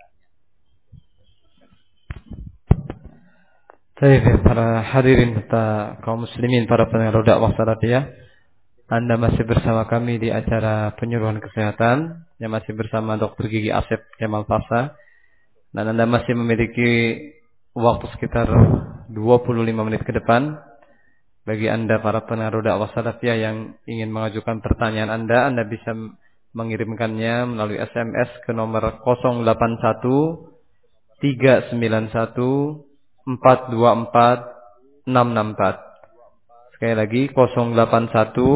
[SPEAKER 1] Baik, para hadirin serta kaum muslimin, para pendengar dakwah salafiyah. Anda masih bersama kami di acara penyuluhan kesehatan yang masih bersama Dokter Gigi Asep Kemal Fasa, dan Anda masih memiliki waktu sekitar dua puluh lima menit ke depan. Bagi Anda para pendengar dakwah salafiyah yang ingin mengajukan pertanyaan Anda, Anda bisa mengirimkannya melalui S M S ke nomor nol delapan satu tiga sembilan satu empat dua empat enam enam empat. Sekali lagi nol delapan satu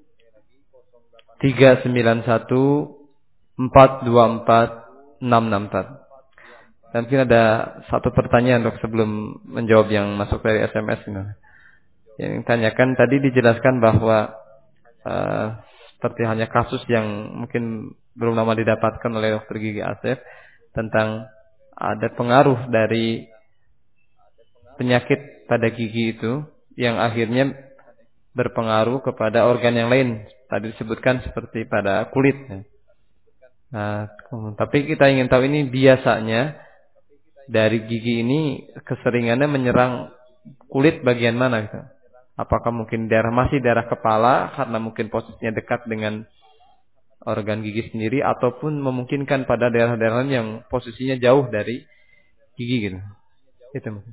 [SPEAKER 1] tiga sembilan satu empat dua empat enam enam empat. Dan mungkin ada satu pertanyaan dok sebelum menjawab yang masuk dari S M S ini. Yang tanyakan tadi dijelaskan bahwa uh, seperti hanya kasus yang mungkin belum lama didapatkan oleh Dokter Gigi Asep tentang ada pengaruh dari penyakit pada gigi itu yang akhirnya berpengaruh kepada organ yang lain. Tadi disebutkan seperti pada kulit. Nah, tapi kita ingin tahu ini biasanya dari gigi ini keseringannya menyerang kulit bagian mana gitu? Apakah mungkin daerah masih daerah kepala karena mungkin posisinya dekat dengan organ gigi sendiri, ataupun memungkinkan pada daerah-daerah yang posisinya jauh dari gigi gitu. Itu mungkin.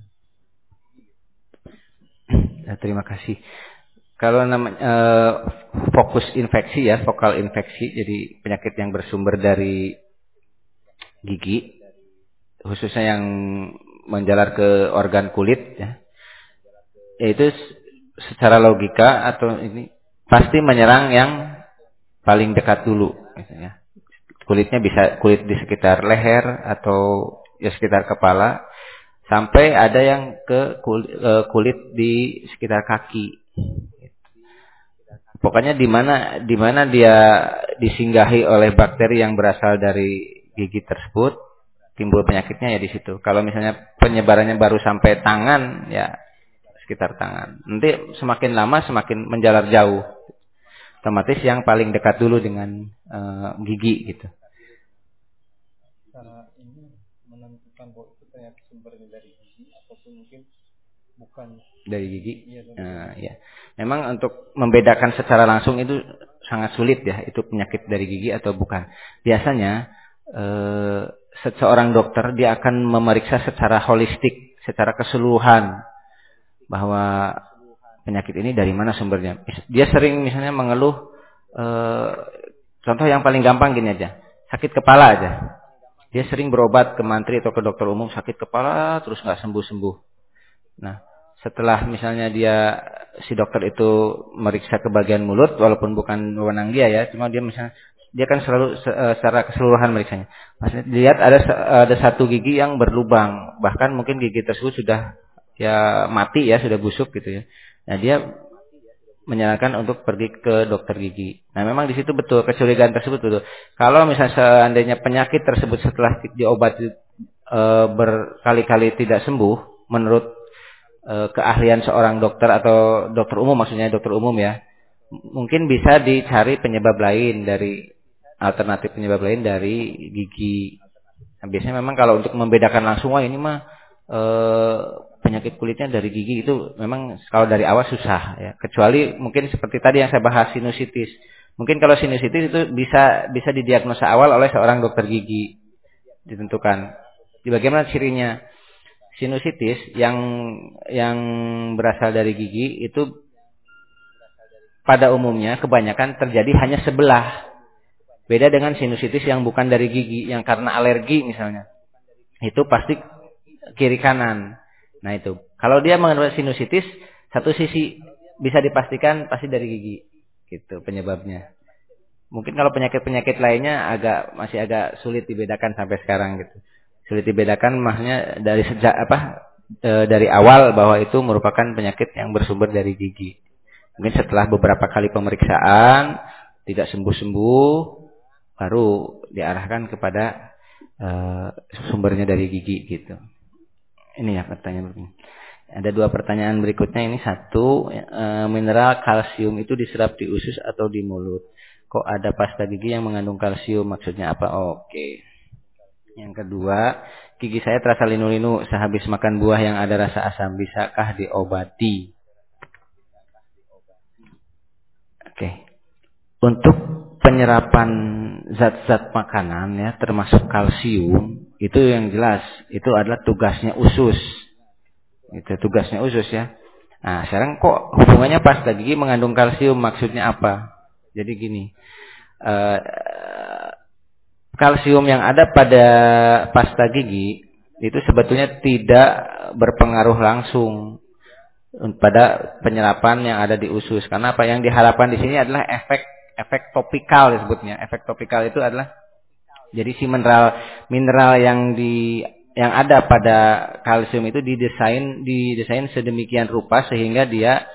[SPEAKER 2] Nah, terima kasih. Kalau namanya eh, fokus infeksi ya, vokal infeksi, jadi penyakit yang bersumber dari gigi, khususnya yang menjalar ke organ kulit ya, yaitu secara logika atau ini pasti menyerang yang paling dekat dulu, misalnya kulitnya bisa kulit di sekitar leher atau ya sekitar kepala, sampai ada yang ke kulit, kulit di sekitar kaki. Pokoknya di mana di mana dia disinggahi oleh bakteri yang berasal dari gigi tersebut, timbul penyakitnya ya di situ. Kalau misalnya penyebarannya baru sampai tangan, ya sekitar tangan. Nanti semakin lama semakin menjalar jauh. Otomatis yang paling dekat dulu dengan uh, gigi gitu.
[SPEAKER 1] Cara ini menentukan bahwa itu ternyata sumbernya dari gigi ataupun mungkin bukan
[SPEAKER 2] dari gigi.
[SPEAKER 1] Iya,
[SPEAKER 2] uh, ya. Memang untuk membedakan secara langsung itu sangat sulit ya, itu penyakit dari gigi atau bukan. Biasanya uh, seorang dokter dia akan memeriksa secara holistik, secara keseluruhan, bahwa penyakit ini dari mana sumbernya. Dia sering misalnya mengeluh, e, contoh yang paling gampang gini aja, sakit kepala aja. Dia sering berobat ke mantri atau ke dokter umum, sakit kepala terus nggak sembuh-sembuh. Nah, setelah misalnya dia si dokter itu meriksa ke bagian mulut, walaupun bukan wewenang dia ya, cuma dia misalnya dia kan selalu secara keseluruhan meriksanya. Maksudnya dilihat ada ada satu gigi yang berlubang, bahkan mungkin gigi tersebut sudah ya mati ya, sudah busuk gitu ya. Nah, dia menyarankan untuk pergi ke dokter gigi. Nah, memang di situ betul kecurigaan tersebut betul. Kalau misalnya seandainya penyakit tersebut setelah diobati e, berkali-kali tidak sembuh, menurut e, keahlian seorang dokter atau dokter umum, maksudnya dokter umum ya, mungkin bisa dicari penyebab lain dari alternatif penyebab lain dari gigi. Nah, biasanya memang kalau untuk membedakan langsung, wah ini mah e, penyakit kulitnya dari gigi, itu memang kalau dari awal susah ya. Kecuali mungkin seperti tadi yang saya bahas sinusitis. Mungkin kalau sinusitis itu bisa bisa didiagnosa awal oleh seorang dokter gigi, ditentukan. Di bagaimana cirinya? Sinusitis yang yang berasal dari gigi itu pada umumnya kebanyakan terjadi hanya sebelah. Beda dengan sinusitis yang bukan dari gigi, yang karena alergi misalnya. Itu pasti kiri kanan. Nah itu. Kalau dia mengalami sinusitis satu sisi bisa dipastikan pasti dari gigi. Gitu penyebabnya. Mungkin kalau penyakit-penyakit lainnya agak masih agak sulit dibedakan sampai sekarang gitu. Sulit dibedakan maksudnya dari sejak apa e, dari awal bahwa itu merupakan penyakit yang bersumber dari gigi. Mungkin setelah beberapa kali pemeriksaan tidak sembuh-sembuh baru diarahkan kepada e, sumbernya dari gigi gitu. Ini ya pertanyaan. Ada dua pertanyaan berikutnya ini. Satu, e, mineral kalsium itu diserap di usus atau di mulut? Kok ada pasta gigi yang mengandung kalsium? Maksudnya apa? Oke. Yang kedua, gigi saya terasa linu-linu sehabis makan buah yang ada rasa asam. Bisakah diobati? Oke. Untuk penyerapan zat-zat makanan ya, termasuk kalsium, itu yang jelas itu adalah tugasnya usus. Itu tugasnya usus ya. Nah, sekarang kok hubungannya pasta gigi mengandung kalsium? Maksudnya apa? Jadi gini, uh, kalsium yang ada pada pasta gigi itu sebetulnya tidak berpengaruh langsung pada penyerapan yang ada di usus. Karena apa yang diharapkan di sini adalah efek efek topikal disebutnya. Efek topikal itu adalah jadi si mineral mineral yang di yang ada pada kalsium itu didesain didesain sedemikian rupa sehingga dia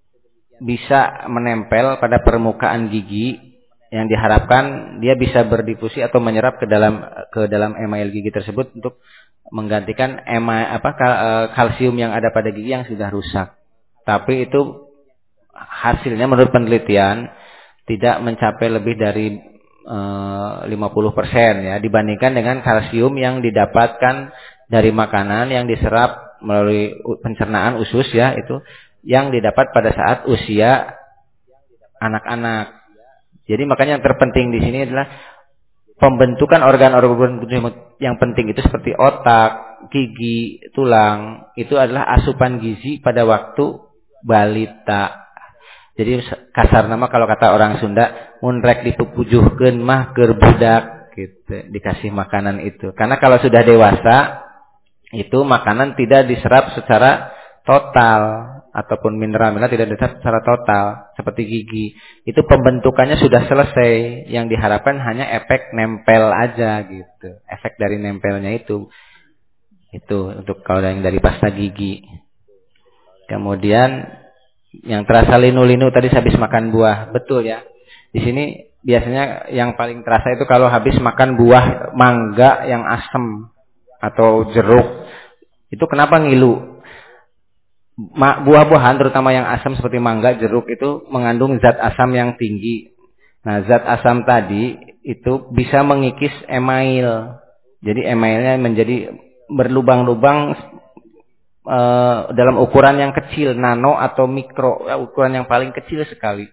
[SPEAKER 2] bisa menempel pada permukaan gigi, yang diharapkan dia bisa berdifusi atau menyerap ke dalam ke dalam email gigi tersebut untuk menggantikan ema, apa kalsium yang ada pada gigi yang sudah rusak. Tapi itu hasilnya menurut penelitian tidak mencapai lebih dari lima puluh persen ya, dibandingkan dengan kalsium yang didapatkan dari makanan yang diserap melalui pencernaan usus ya, itu yang didapat pada saat usia anak-anak. Jadi makanya yang terpenting di sini adalah pembentukan organ-organ yang penting itu seperti otak, gigi, tulang, itu adalah asupan gizi pada waktu balita. Jadi kasar nama kalau kata orang Sunda, mun rek dipupujuhkeun mah keur budak gitu, dikasih makanan itu. Karena kalau sudah dewasa itu makanan tidak diserap secara total ataupun mineral-mineral tidak diserap secara total seperti gigi. Itu pembentukannya sudah selesai, yang diharapkan hanya efek nempel aja gitu. Efek dari nempelnya itu. Itu untuk kalau yang dari pasta gigi. Kemudian yang terasa linu-linu tadi habis makan buah, betul ya. Di sini biasanya yang paling terasa itu kalau habis makan buah mangga yang asam atau jeruk. Itu kenapa ngilu? Buah-buahan terutama yang asam seperti mangga, jeruk itu mengandung zat asam yang tinggi. Nah, zat asam tadi itu bisa mengikis email. Jadi emailnya menjadi berlubang-lubang Uh, dalam ukuran yang kecil, nano atau mikro, ya, ukuran yang paling kecil sekali.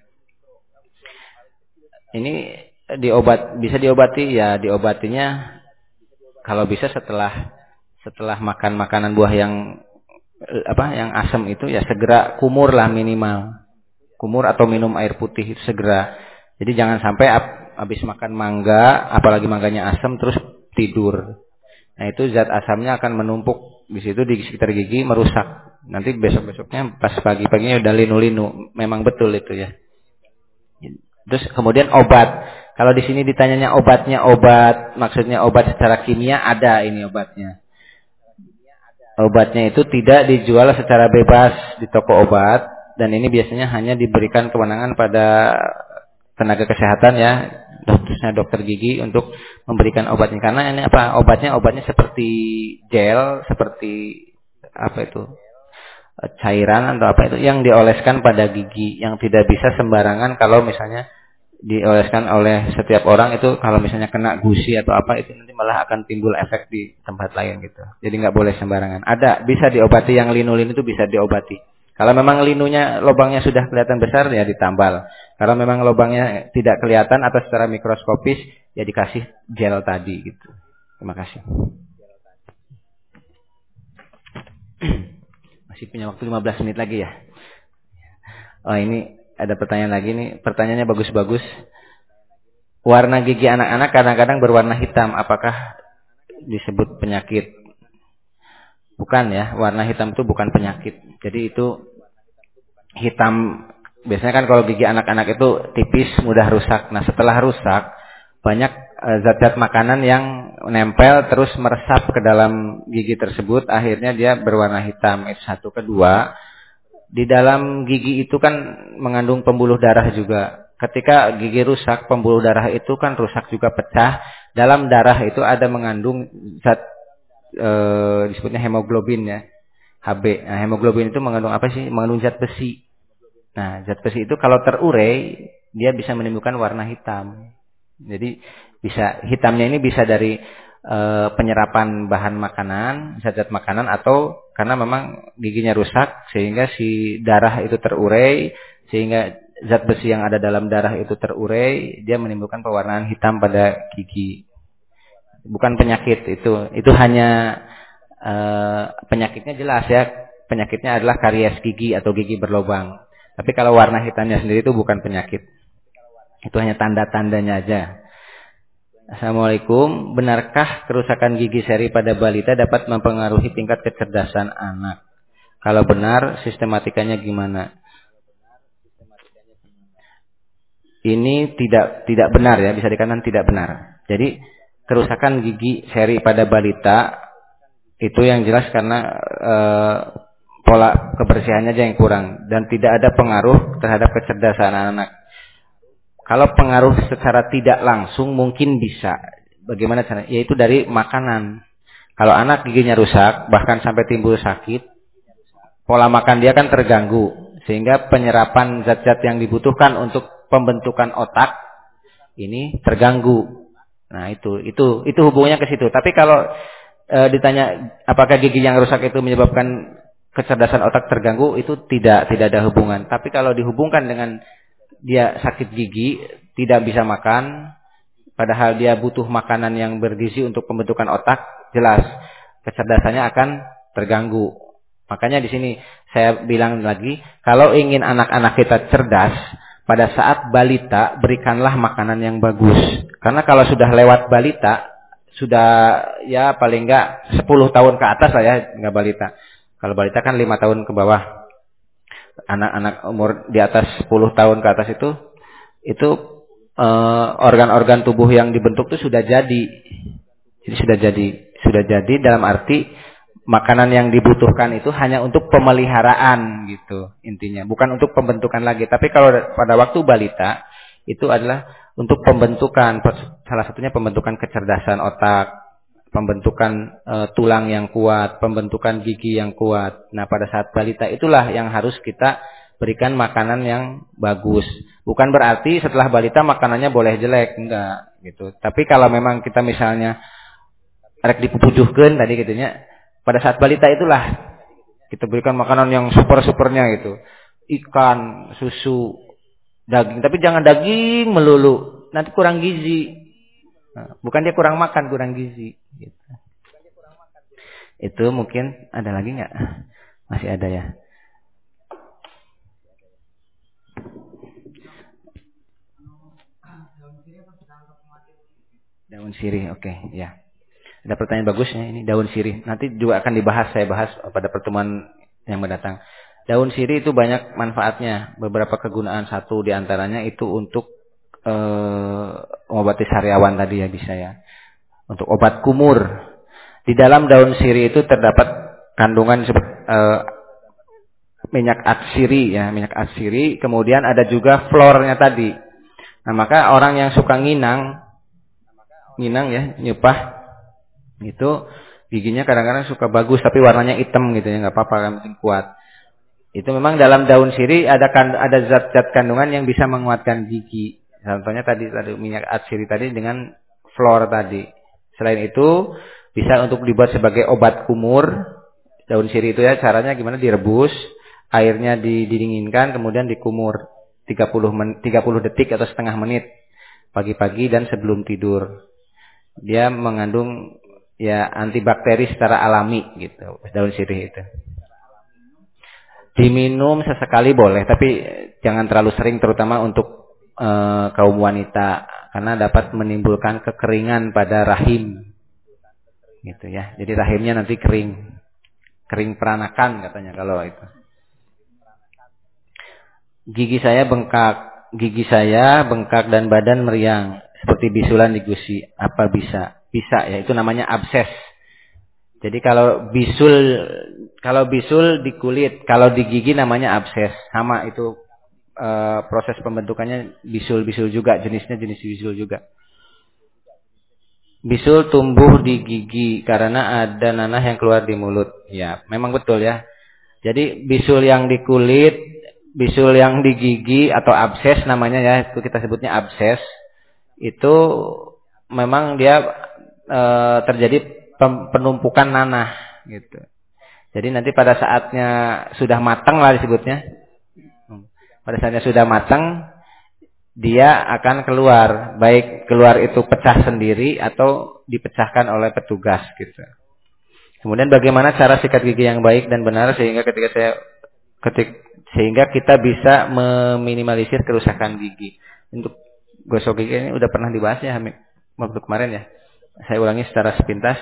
[SPEAKER 2] Ini diobat, bisa diobati ya, diobatinya kalau bisa setelah setelah makan makanan buah yang apa, yang asam itu ya segera kumur lah minimal, kumur atau minum air putih itu segera. Jadi jangan sampai habis makan mangga, apalagi mangganya asam terus tidur. Nah itu zat asamnya akan menumpuk di situ di sekitar gigi, merusak. Nanti besok-besoknya pas pagi-paginya udah linu-linu. Memang betul itu ya. Terus kemudian obat. Kalau di sini ditanyanya obatnya obat, maksudnya obat secara kimia, ada ini obatnya. Obatnya itu tidak dijual secara bebas di toko obat, dan ini biasanya hanya diberikan kewenangan pada tenaga kesehatan ya, dokternya dokter gigi untuk memberikan obatnya. Karena ini apa, obatnya obatnya seperti gel, seperti apa itu, cairan atau apa itu yang dioleskan pada gigi, yang tidak bisa sembarangan. Kalau misalnya dioleskan oleh setiap orang itu, kalau misalnya kena gusi atau apa itu nanti malah akan timbul efek di tempat lain gitu. Jadi nggak boleh sembarangan. Ada bisa diobati, yang linulin itu bisa diobati. Kalau memang linunya lubangnya sudah kelihatan besar ya ditambal. Kalau memang lubangnya tidak kelihatan atau secara mikroskopis ya dikasih gel tadi gitu. Terima kasih. Masih punya waktu lima belas menit lagi ya. Oh ini ada pertanyaan lagi nih. Pertanyaannya bagus-bagus. Warna gigi anak-anak kadang-kadang berwarna hitam. Apakah disebut penyakit? Bukan ya, warna hitam itu bukan penyakit. Jadi itu hitam, biasanya kan kalau gigi anak-anak itu tipis, mudah rusak. Nah setelah rusak, banyak zat-zat makanan yang nempel terus meresap ke dalam gigi tersebut. Akhirnya dia berwarna hitam. Itu satu. Kedua, di dalam gigi itu kan mengandung pembuluh darah juga. Ketika gigi rusak, pembuluh darah itu kan rusak juga, pecah. Dalam darah itu ada mengandung zat E, disebutnya hemoglobin ya, H B. Nah, hemoglobin itu mengandung apa sih? Mengandung zat besi. Nah, zat besi itu kalau terurai dia bisa menimbulkan warna hitam. Jadi bisa hitamnya ini bisa dari e, penyerapan bahan makanan, zat-zat makanan, atau karena memang giginya rusak sehingga si darah itu terurai, sehingga zat besi yang ada dalam darah itu terurai, dia menimbulkan pewarnaan hitam pada gigi. Bukan penyakit itu, itu hanya e, penyakitnya jelas ya, penyakitnya adalah karies gigi atau gigi berlubang. Tapi kalau warna hitamnya sendiri itu bukan penyakit, itu hanya tanda-tandanya aja. Assalamualaikum, benarkah kerusakan gigi seri pada balita dapat mempengaruhi tingkat kecerdasan anak? Kalau benar, sistematikanya gimana? Ini tidak tidak benar ya, bisa dikatakan tidak benar. Jadi kerusakan gigi seri pada balita itu yang jelas karena e, pola kebersihannya aja yang kurang dan tidak ada pengaruh terhadap kecerdasan anak. Kalau pengaruh secara tidak langsung mungkin bisa. Bagaimana caranya? Yaitu dari makanan. Kalau anak giginya rusak bahkan sampai timbul sakit, pola makan dia kan terganggu sehingga penyerapan zat-zat yang dibutuhkan untuk pembentukan otak ini terganggu. Nah itu itu itu hubungannya ke situ. Tapi kalau e, ditanya apakah gigi yang rusak itu menyebabkan kecerdasan otak terganggu, itu tidak tidak ada hubungan. Tapi kalau dihubungkan dengan dia sakit gigi, tidak bisa makan, padahal dia butuh makanan yang bergizi untuk pembentukan otak, jelas kecerdasannya akan terganggu. Makanya di sini saya bilang lagi, kalau ingin anak-anak kita cerdas, pada saat balita berikanlah makanan yang bagus. Karena kalau sudah lewat balita, sudah ya paling enggak sepuluh tahun ke atas lah ya, enggak balita. Kalau balita kan lima tahun ke bawah. Anak-anak umur di atas sepuluh tahun ke atas itu itu eh, organ-organ tubuh yang dibentuk itu sudah jadi. Jadi sudah jadi, sudah jadi dalam arti makanan yang dibutuhkan itu hanya untuk pemeliharaan gitu intinya, bukan untuk pembentukan lagi. Tapi kalau pada waktu balita itu adalah untuk pembentukan, salah satunya pembentukan kecerdasan otak, pembentukan e, tulang yang kuat, pembentukan gigi yang kuat. Nah pada saat balita itulah yang harus kita berikan makanan yang bagus. Bukan berarti setelah balita makanannya boleh jelek, enggak gitu. Tapi kalau memang kita misalnya rek dipujuhkeun tadi gitunya, pada saat balita itulah kita berikan makanan yang super-supernya gitu. Ikan, susu, daging. Tapi jangan daging melulu. Nanti kurang gizi. Nah, bukan dia kurang makan, kurang gizi. Gitu. Itu mungkin ada lagi nggak? Masih ada ya. Daun sirih, oke, okay, ya. Ada pertanyaan bagusnya ini, daun sirih. Nanti juga akan dibahas, saya bahas pada pertemuan yang mendatang. Daun sirih itu banyak manfaatnya. Beberapa kegunaan, satu diantaranya itu untuk e, mengobati sariawan tadi ya bisa ya. Untuk obat kumur. Di dalam daun sirih itu terdapat kandungan seperti e, minyak atsiri ya, minyak atsiri. Kemudian ada juga flornya tadi. Nah maka orang yang suka nginang, nginang ya, nyepah. Itu giginya kadang-kadang suka bagus tapi warnanya hitam gitu ya, nggak apa-apa kan, penting kuat. Itu memang dalam daun sirih ada kan, ada zat-zat kandungan yang bisa menguatkan gigi. Contohnya tadi tadi minyak atsiri tadi dengan flor tadi. Selain itu bisa untuk dibuat sebagai obat kumur. Daun sirih itu ya caranya gimana, direbus. airnya didinginkan kemudian dikumur tiga puluh men, tiga puluh detik atau setengah menit pagi-pagi dan sebelum tidur. Dia mengandung ya antibakteri secara alami gitu, daun sirih itu. Diminum sesekali boleh, tapi jangan terlalu sering terutama untuk e, kaum wanita karena dapat menimbulkan kekeringan pada rahim. Gitu ya. Jadi rahimnya nanti kering. Kering peranakan katanya kalau itu. Gigi saya bengkak, gigi saya bengkak dan badan meriang seperti bisulan di gusi. Apa bisa? Bisa ya, itu namanya abses. Jadi kalau bisul kalau bisul di kulit, kalau di gigi namanya abses. Sama itu e, proses pembentukannya bisul-bisul juga, jenisnya jenis bisul juga. Bisul tumbuh di gigi karena ada nanah yang keluar di mulut. Ya, memang betul ya. Jadi bisul yang di kulit, bisul yang di gigi atau abses namanya ya, itu kita sebutnya abses. Itu memang dia e, terjadi penumpukan nanah gitu. Jadi nanti pada saatnya sudah matang lah disebutnya. Pada saatnya sudah matang, dia akan keluar, baik keluar itu pecah sendiri atau dipecahkan oleh petugas gitu. Kemudian bagaimana cara sikat gigi yang baik dan benar sehingga ketika saya ketik sehingga kita bisa meminimalisir kerusakan gigi. Untuk gosok gigi ini udah pernah dibahas ya Hamid waktu kemarin ya. Saya ulangi secara sepintas.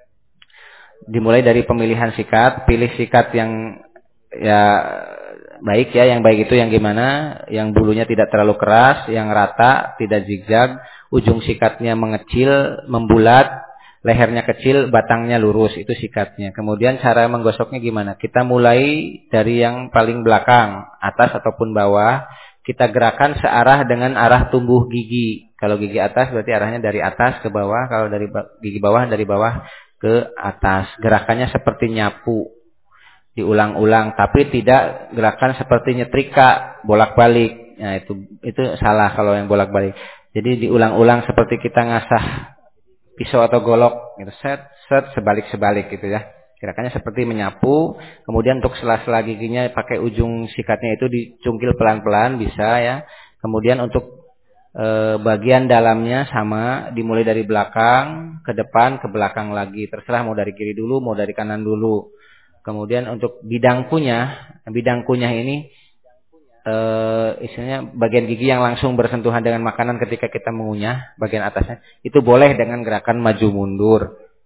[SPEAKER 2] Dimulai dari pemilihan sikat, pilih sikat yang ya baik ya, yang baik itu yang gimana, yang bulunya tidak terlalu keras, yang rata, tidak zigzag, ujung sikatnya mengecil, membulat, lehernya kecil, batangnya lurus, itu sikatnya. Kemudian cara menggosoknya gimana? Kita mulai dari yang paling belakang, atas ataupun bawah, kita gerakan searah dengan arah tumbuh gigi. Kalau gigi atas berarti arahnya dari atas ke bawah, kalau dari gigi bawah dari bawah ke atas. Gerakannya seperti nyapu. Diulang-ulang, tapi tidak gerakan seperti nyetrika, bolak-balik. Nah, itu itu salah kalau yang bolak-balik. Jadi diulang-ulang seperti kita ngasah pisau atau golok, gitu. Set, set, sebalik-sebalik gitu ya. Gerakannya seperti menyapu. Kemudian untuk sela-sela giginya pakai ujung sikatnya itu dicungkil pelan-pelan bisa ya. Kemudian untuk E, bagian dalamnya sama, dimulai dari belakang ke depan ke belakang lagi, terserah mau dari kiri dulu mau dari kanan dulu. Kemudian untuk bidang kunyah, bidang kunyah ini e, istilahnya bagian gigi yang langsung bersentuhan dengan makanan ketika kita mengunyah, bagian atasnya itu boleh dengan gerakan maju mundur.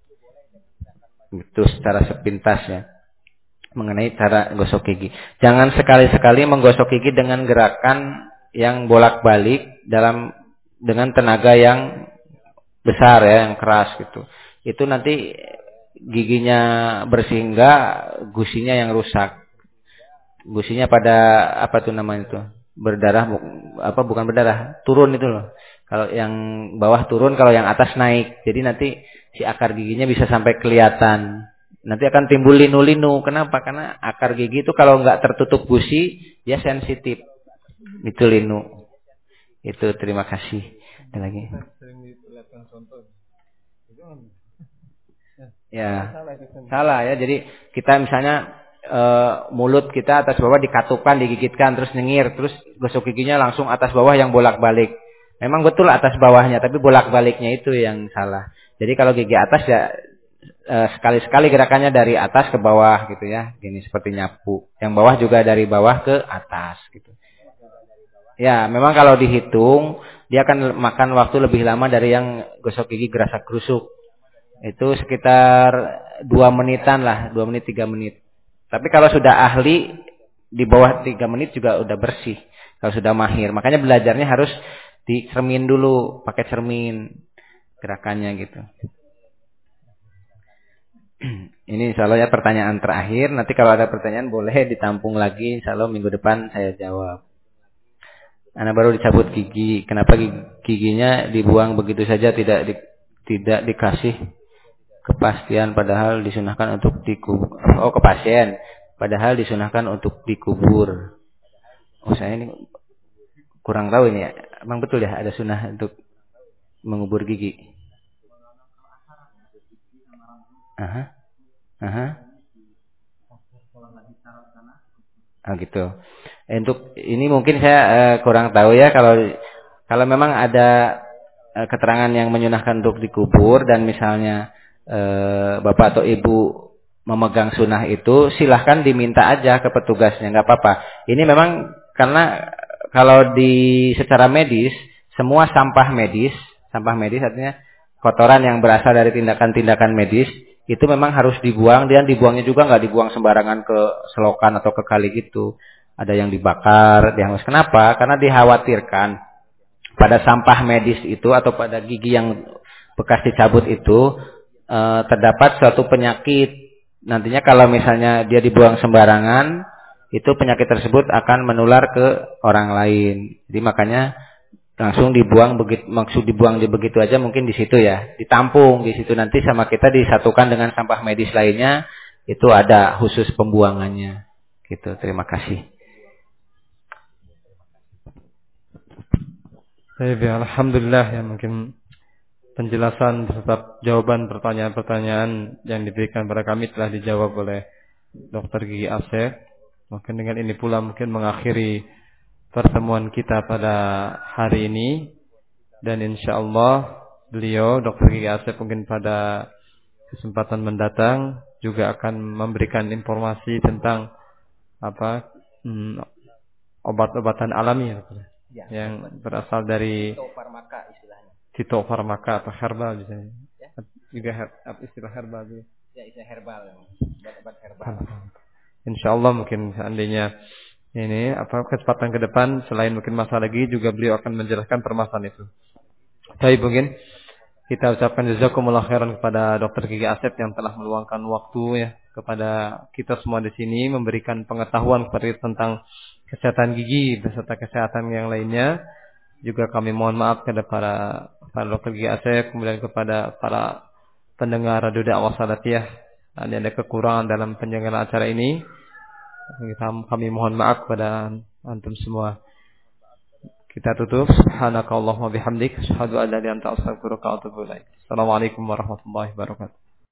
[SPEAKER 2] Itu secara sepintas ya mengenai cara gosok gigi. Jangan sekali-sekali menggosok gigi dengan gerakan yang bolak-balik dalam dengan tenaga yang besar ya, yang keras gitu. Itu nanti giginya bersihingga gusinya yang rusak. Gusinya pada apa tuh namanya itu? Berdarah apa bukan berdarah, turun itu loh. Kalau yang bawah turun, kalau yang atas naik. Jadi nanti si akar giginya bisa sampai kelihatan. Nanti akan timbul linu-linu. Kenapa? Karena akar gigi itu kalau nggak tertutup gusi, dia sensitif. Itu linu. Itu terima kasih. Ada lagi. Ya. Salah ya. Jadi kita misalnya e, mulut kita atas bawah dikatukan, digigitkan, terus nyengir, terus gosok giginya langsung atas bawah yang bolak-balik. Memang betul atas bawahnya, tapi bolak-baliknya itu yang salah. Jadi kalau gigi atas ya e, sekali-sekali gerakannya dari atas ke bawah gitu ya. Gini seperti nyapu. Yang bawah juga dari bawah ke atas gitu. Ya, memang kalau dihitung dia akan makan waktu lebih lama dari yang gosok gigi gerasak gerusuk. Itu sekitar dua menitan lah, dua menit tiga menit. Tapi kalau sudah ahli di bawah tiga menit juga udah bersih. Kalau sudah mahir, makanya belajarnya harus dicermin dulu, pakai cermin gerakannya gitu. Ini insya Allah ya pertanyaan terakhir. Nanti kalau ada pertanyaan boleh ditampung lagi. Insya Allah minggu depan saya jawab. Anak baru dicabut gigi. Kenapa giginya dibuang begitu saja, tidak di, tidak dikasih kepastian padahal disunahkan untuk dikubur. Oh, kepastian padahal disunahkan untuk dikubur. Oh, saya ini kurang tahu ini ya. Emang betul ya ada sunnah untuk mengubur gigi? Aha. Aha. Oh, gitu. Untuk ini mungkin saya uh, kurang tahu ya, kalau kalau memang ada uh, keterangan yang menyunahkan untuk dikubur dan misalnya uh, bapak atau ibu memegang sunnah itu, silahkan diminta aja ke petugasnya, nggak apa-apa. Ini memang karena kalau di secara medis, semua sampah medis, sampah medis artinya kotoran yang berasal dari tindakan-tindakan medis itu memang harus dibuang, dan dibuangnya juga nggak dibuang sembarangan ke selokan atau ke kali gitu. Ada yang dibakar, dihangus. Kenapa? Karena dikhawatirkan pada sampah medis itu atau pada gigi yang bekas dicabut itu e, terdapat suatu penyakit. Nantinya kalau misalnya dia dibuang sembarangan, itu penyakit tersebut akan menular ke orang lain. Jadi makanya langsung dibuang begitu, maksud dibuang di begitu aja mungkin di situ ya, ditampung di situ, nanti sama kita disatukan dengan sampah medis lainnya, itu ada khusus pembuangannya. Gitu. Terima kasih.
[SPEAKER 1] Baik, alhamdulillah ya, mungkin penjelasan serta jawaban pertanyaan-pertanyaan yang diberikan pada kami telah dijawab oleh Dokter Gigi Asep. Mungkin dengan ini pula mungkin mengakhiri pertemuan kita pada hari ini, dan insyaallah beliau Dokter Gigi Asep mungkin pada kesempatan mendatang juga akan memberikan informasi tentang apa hmm, obat-obatan alami ya, yang berasal dari
[SPEAKER 2] fitofarmaka istilahnya.
[SPEAKER 1] Fitofarmaka atau herbal misalnya. Ya. Juga her, istilah herbal juga.
[SPEAKER 2] Ya, istilah herbal. Obat-obat herbal.
[SPEAKER 1] Insyaallah mungkin seandainya ini apa kesempatan ke depan selain mungkin masalah lagi juga beliau akan menjelaskan permasalahan itu. Baik, mungkin kita ucapkan jazakumullah khairan kepada Dokter Gigi Asep yang telah meluangkan waktu ya kepada kita semua di sini, memberikan pengetahuan kepada kita tentang kesehatan gigi beserta kesehatan yang lainnya. Juga kami mohon maaf kepada para para Dokter Gigi Asep, kemudian kepada para pendengar Radio Dakwah Salatiyah ada kekurangan dalam penyelenggaraan acara ini. Kami mohon maaf kepada antum semua. Kita tutup. Subhanakallahumma bihamdik, asyhadu an la ilaha illa anta, astaghfiruka wa atubu ilaik. Assalamualaikum warahmatullahi wabarakatuh.